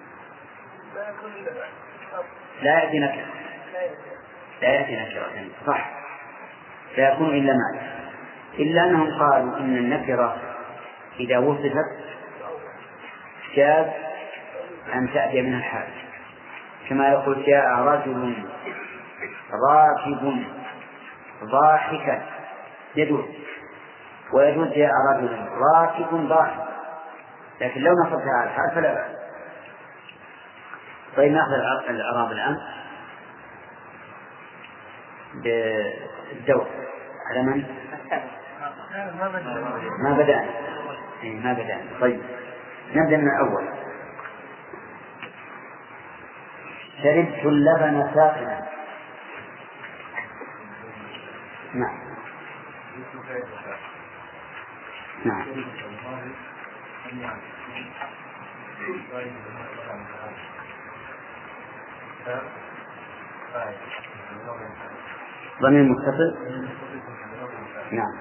لا يأتي نكرة. لا يأتي نكرة صح، لا يكون إلا معرفة. إلا أنهم قالوا إن النكرة إذا وصفت جاز أن تأتي من الحال، كما يقول جاء رجل راكب ضاحكا يجوز، ويجوز جاء رجل راكب ضاحك، لكن لو نصبتها على الحال فلا بأس. طيب نأخذ الإعراب الآن بالدور على من؟ ما بدأنا ما بدأنا. طيب نبدأ من الأول. شربت اللبن ساخنا. نعم نعم ضمير متصل. نعم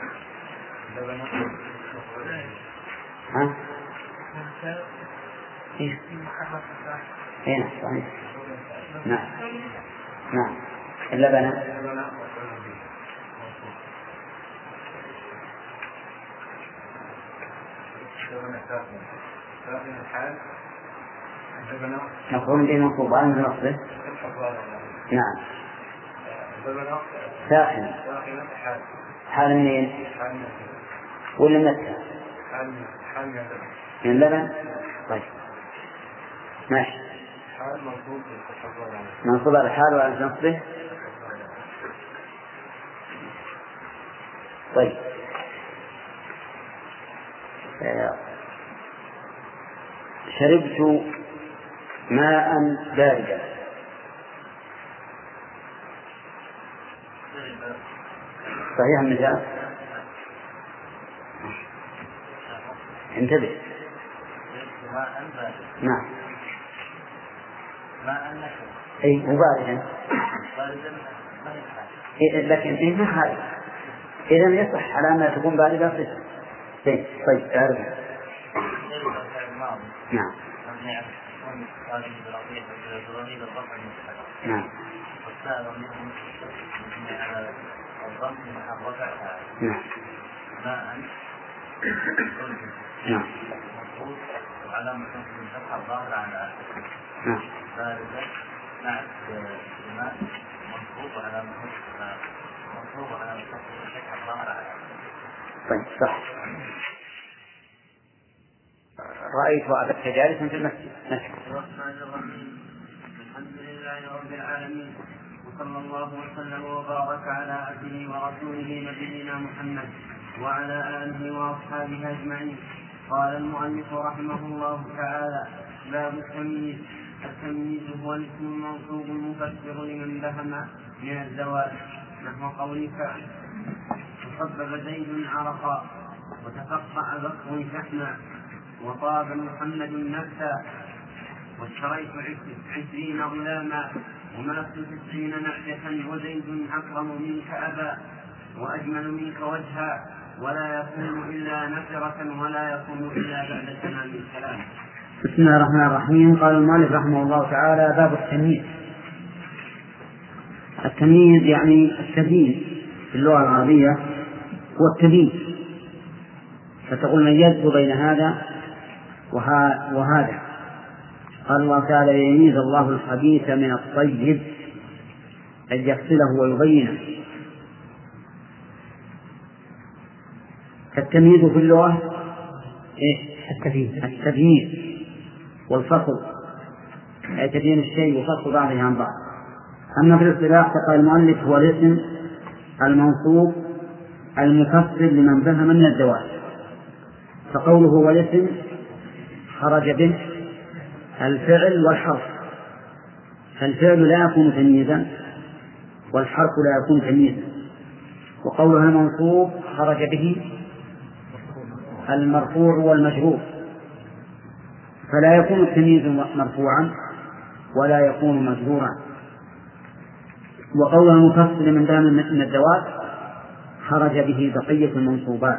ها إيه هنا صحيح. نعم نعم اللبن مفهوم به منصوبان من نصبه. نعم ساخن حال منين ولا متى من اللبن. طيب ماشي منصوب على الحال وعلى نصبه. طيب شربت ماء باردا. صحيح المثال. انتبه. نعم. اي مباردا. لكن إيه ما هذا إذا يصح على ما تكون باردة في طيب طيب أعرف. نعم. نعم. نعم. نعم. وعلامة الفتحة الظاهرة على نعم. باردة مع الماء منصوب على منصوب على الفتحة الظاهرة على. طيب صح. رأيت وأبت جالسا في المسجد. الرحمن الرحيم الحمد لله رب العالمين وصلى الله وسلم وبارك على عبده ورسوله نبينا محمد وعلى آله وأصحابه أجمعين. قال المؤلف رحمه الله تعالى: باب التمييز. التمييز هو الاسم المنصوب المفسر لمن بهم من الزواج، نحو قولك: وصبب زيد عرقا، وتقطع بكر شحنا، وطاب محمد نفسا، واشتريت عشرين غلاما، وملكت تسعين نعجة، وزيد أكرم منك أبا، وأجمل منك وجها، ولا يكون إلا نفرة، ولا يكون إلا بعد تمام الكلام. بسم الله الرحمن الرحيم. قال المؤلف رحمه الله تعالى: باب التمييز. التمييز يعني التبيين في اللغة العربية هو التبيين، فتقول ميزت بين هذا وهذا. قال الله تعالى: يميز الله الخبيث من الطيب، أن يفصله ويبينه. فالتمييز في اللغة إيه؟ التبيين والفصل، أي تبيين الشيء وفصل بعضه عن بعض. أما في الاصطلاح فقال المؤلف: هو الاسم المنصوب المفسر لمن فهم من الزواج. فقوله هو الاسم خرج به الفعل والحرف، فالفعل لا يكون تمييزا والحرف لا يكون تمييزا. وقولها المنصوب خرج به المرفوع والمجرور، فلا يكون التمييز مرفوعا ولا يكون مجرورا. وقولها المفصل من دام من الزواج خرج به بقية المنصوبات.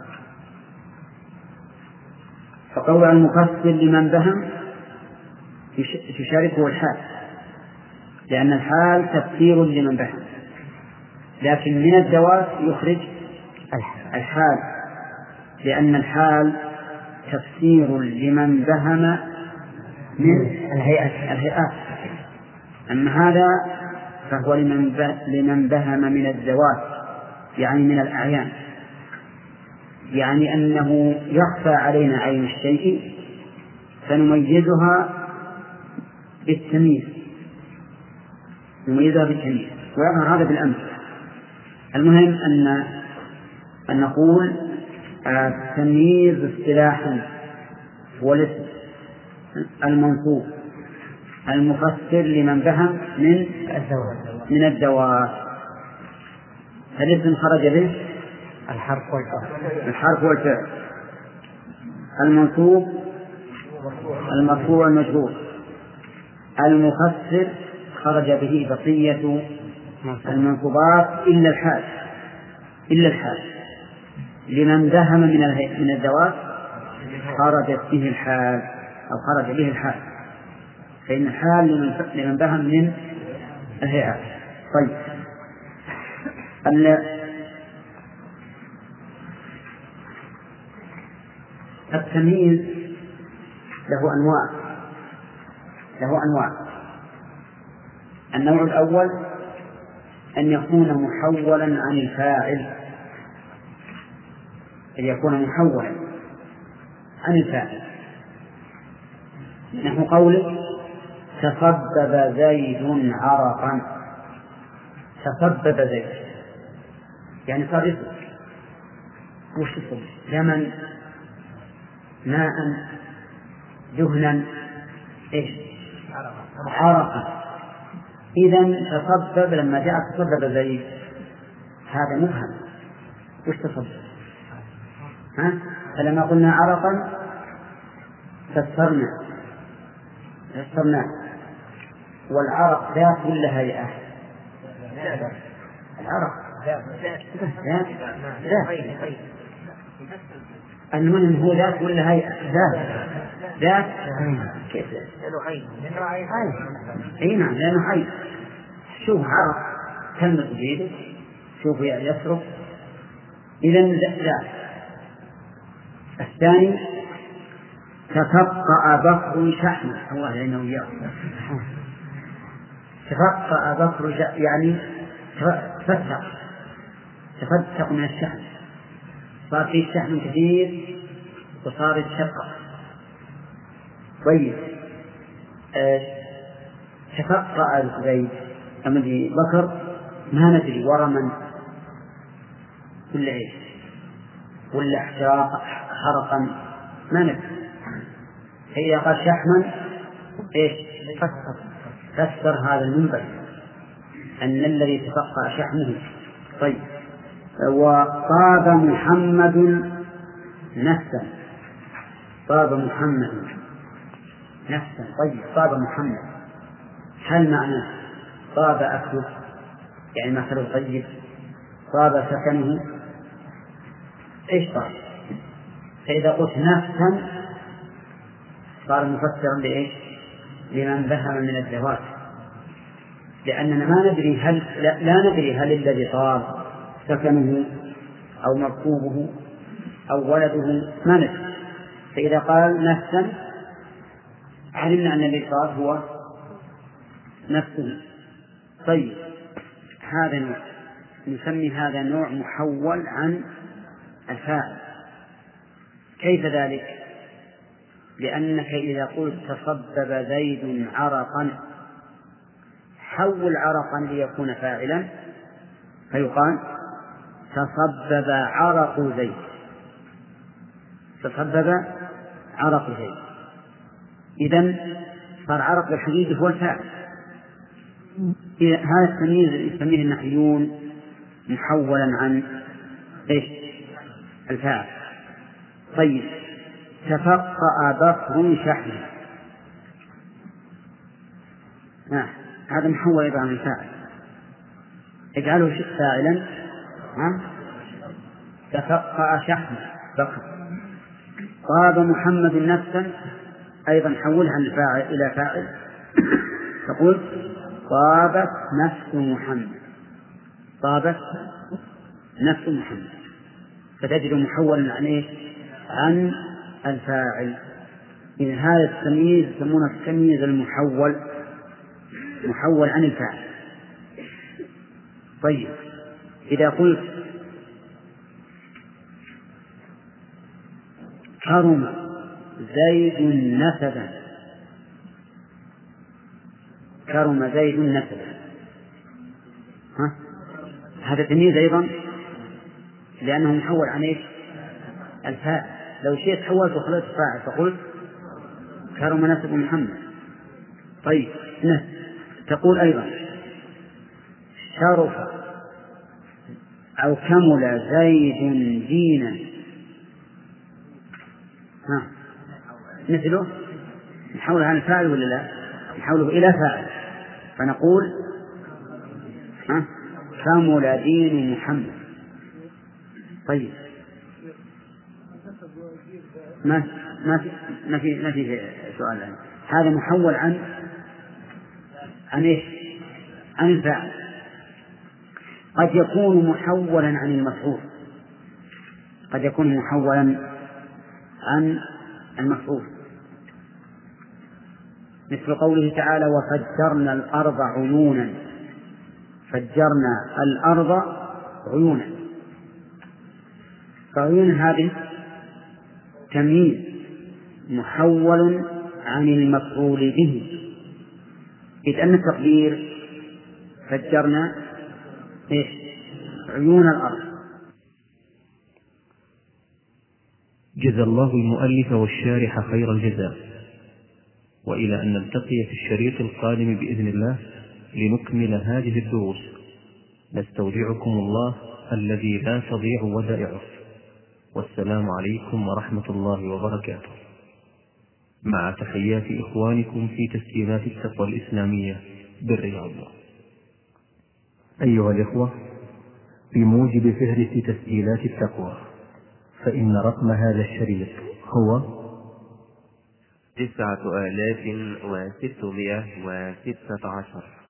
فقولها المفصل لمن بهم تشاركه الحال، لأن الحال تفسير لمن بهم، لكن من الزواج يخرج الحال، لأن الحال تفسير لمن بهم من الهيئات. أما هذا فهو لمن بهم من الزواج، يعني من الأعيان، يعني أنه يخفى علينا عين الشيء فنميزها بالتمييز، نميزها بالتمييز، ويظهر هذا بالأمثلة. المهم أن أن نقول التمييز اصطلاحا هو الاسم المنصوب المفسر لمن بهم من من الزواج. الاسم خرج به الحرف والفعل، الحرف والفعل، المنصوب المرفوع والمجرور، المفسر خرج به بقية المنصوبات إلا الحال إلا الحال لمن دهم من من الزواج خرجت به الحال أو خرج به الحال، فإن الحال لمن دهم من الهيئات. طيب، التمييز له أنواع له أنواع النوع الأول أن يكون محولا عن الفاعل، أن يكون محولا عن الفاعل، نحو قوله: تصبب زيد عرقا. تصبب زيد يعني صار يصب. وش يصب؟ دما، ماء، دهنا، إيش؟ عرقا. إذن تصبب لما جاء تصبب زيد هذا مفهم، وش تصبب؟ ها؟ فلما قلنا عرقا فسرنا فسرنا والعرق ذات ولا هيئة؟ العرق ذات ذات المهم هو ذات ولا هيئة؟ ذات ذات كيف ذات؟ اي نعم لأنه حي. شوف عرق تمت بيده، شوف يصرف، إذن ذات. الثاني تفقأ بكر شحمه، الله يعينه وياه. تفقأ بكر يعني تفتق تفتق من الشحم، صار فيه شحم كثير وصار يتشقق. طيب آه تفقأ زيد أمدي بكر ما ندري ورما ولا إيش ولا احتراق حرقا ما ندري. فإذا قال شحما إيش فسر هذا المنبت أن الذي تفقأ شحمه. طيب وطاب محمد نفسا، طاب محمد نفسا. طيب طاب محمد هل معناه طاب أكله يعني مثل طيب، طاب سكنه، إيش طاب؟ فإذا قلت نفسا صار مفسرا لإيش؟ لمن بهم من الذوات، لأننا ما ندري هل لا, لا ندري هل الذي طاب سكنه أو مركوبه أو ولده ما ندري. فإذا قال نفسا علمنا أن الذي طاب هو نفسه. طيب هذا نوع نسمي هذا نوع محول عن الفاعل. كيف ذلك؟ لأنك إذا قلت تصبب زيد عرقا حول عرقا ليكون فاعلا فيقال تصبب عرق زيد، تصبب عرق زيد. إذن صار عرق الحديد هو الفاعل. هذا التمييز يسميه النحويون محولا عن إيش؟ الفاعل. طيب تفقأ بكر شحمه، آه. هذا محول أيضا عن الفاعل، اجعله فاعلا. آه. تفقأ شحمه بكر. طاب محمد نفسا أيضا حولها عن الفاعل إلى فاعل، تقول طابت نفس محمد، طابت نفس محمد، فتجد محولا عن إيش؟ عن الفاعل. إذا هذا التمييز يسمونه التمييز المحول، محول عن الفاعل. طيب إذا قلت كرم زيد نسبا، كرم زيد نسبا، ها؟ هذا تمييز أيضا لأنه محول عن إيش؟ الفاعل. لو شئت حولت وخلت الفاعل فقلت كرم نسب محمد. طيب تقول أيضا شرف أو كمل زيد دينا، ها مثله نحوله عن الفاعل ولا لا؟ نحوله إلى فاعل فنقول ها كمل دين محمد. طيب ما ما في ما في ما في سؤال يعني. هذا محول عن عن إيش؟ عن الفاعل. قد يكون محولا عن المفعول، قد يكون محولا عن المفعول، مثل قوله تعالى وفجرنا الأرض عيونا، فجرنا الأرض عيونا. فعيون هذه تمييز محول عن المفعول به، إذ أن التقدير فجرنا إيش؟ عيون الأرض. جزى الله المؤلف والشارح خير الجزاء، وإلى أن نلتقي في الشريط القادم بإذن الله لنكمل هذه الدروس. نستودعكم الله الذي لا تضيع ودائعه، والسلام عليكم ورحمة الله وبركاته، مع تحيات إخوانكم في تسجيلات التقوى الإسلامية بالرياض. أيها الإخوة، بموجب فهرس تسجيلات التقوى، فإن رقم هذا الشريط هو تسعة آلاف وستمائة وستة عشر.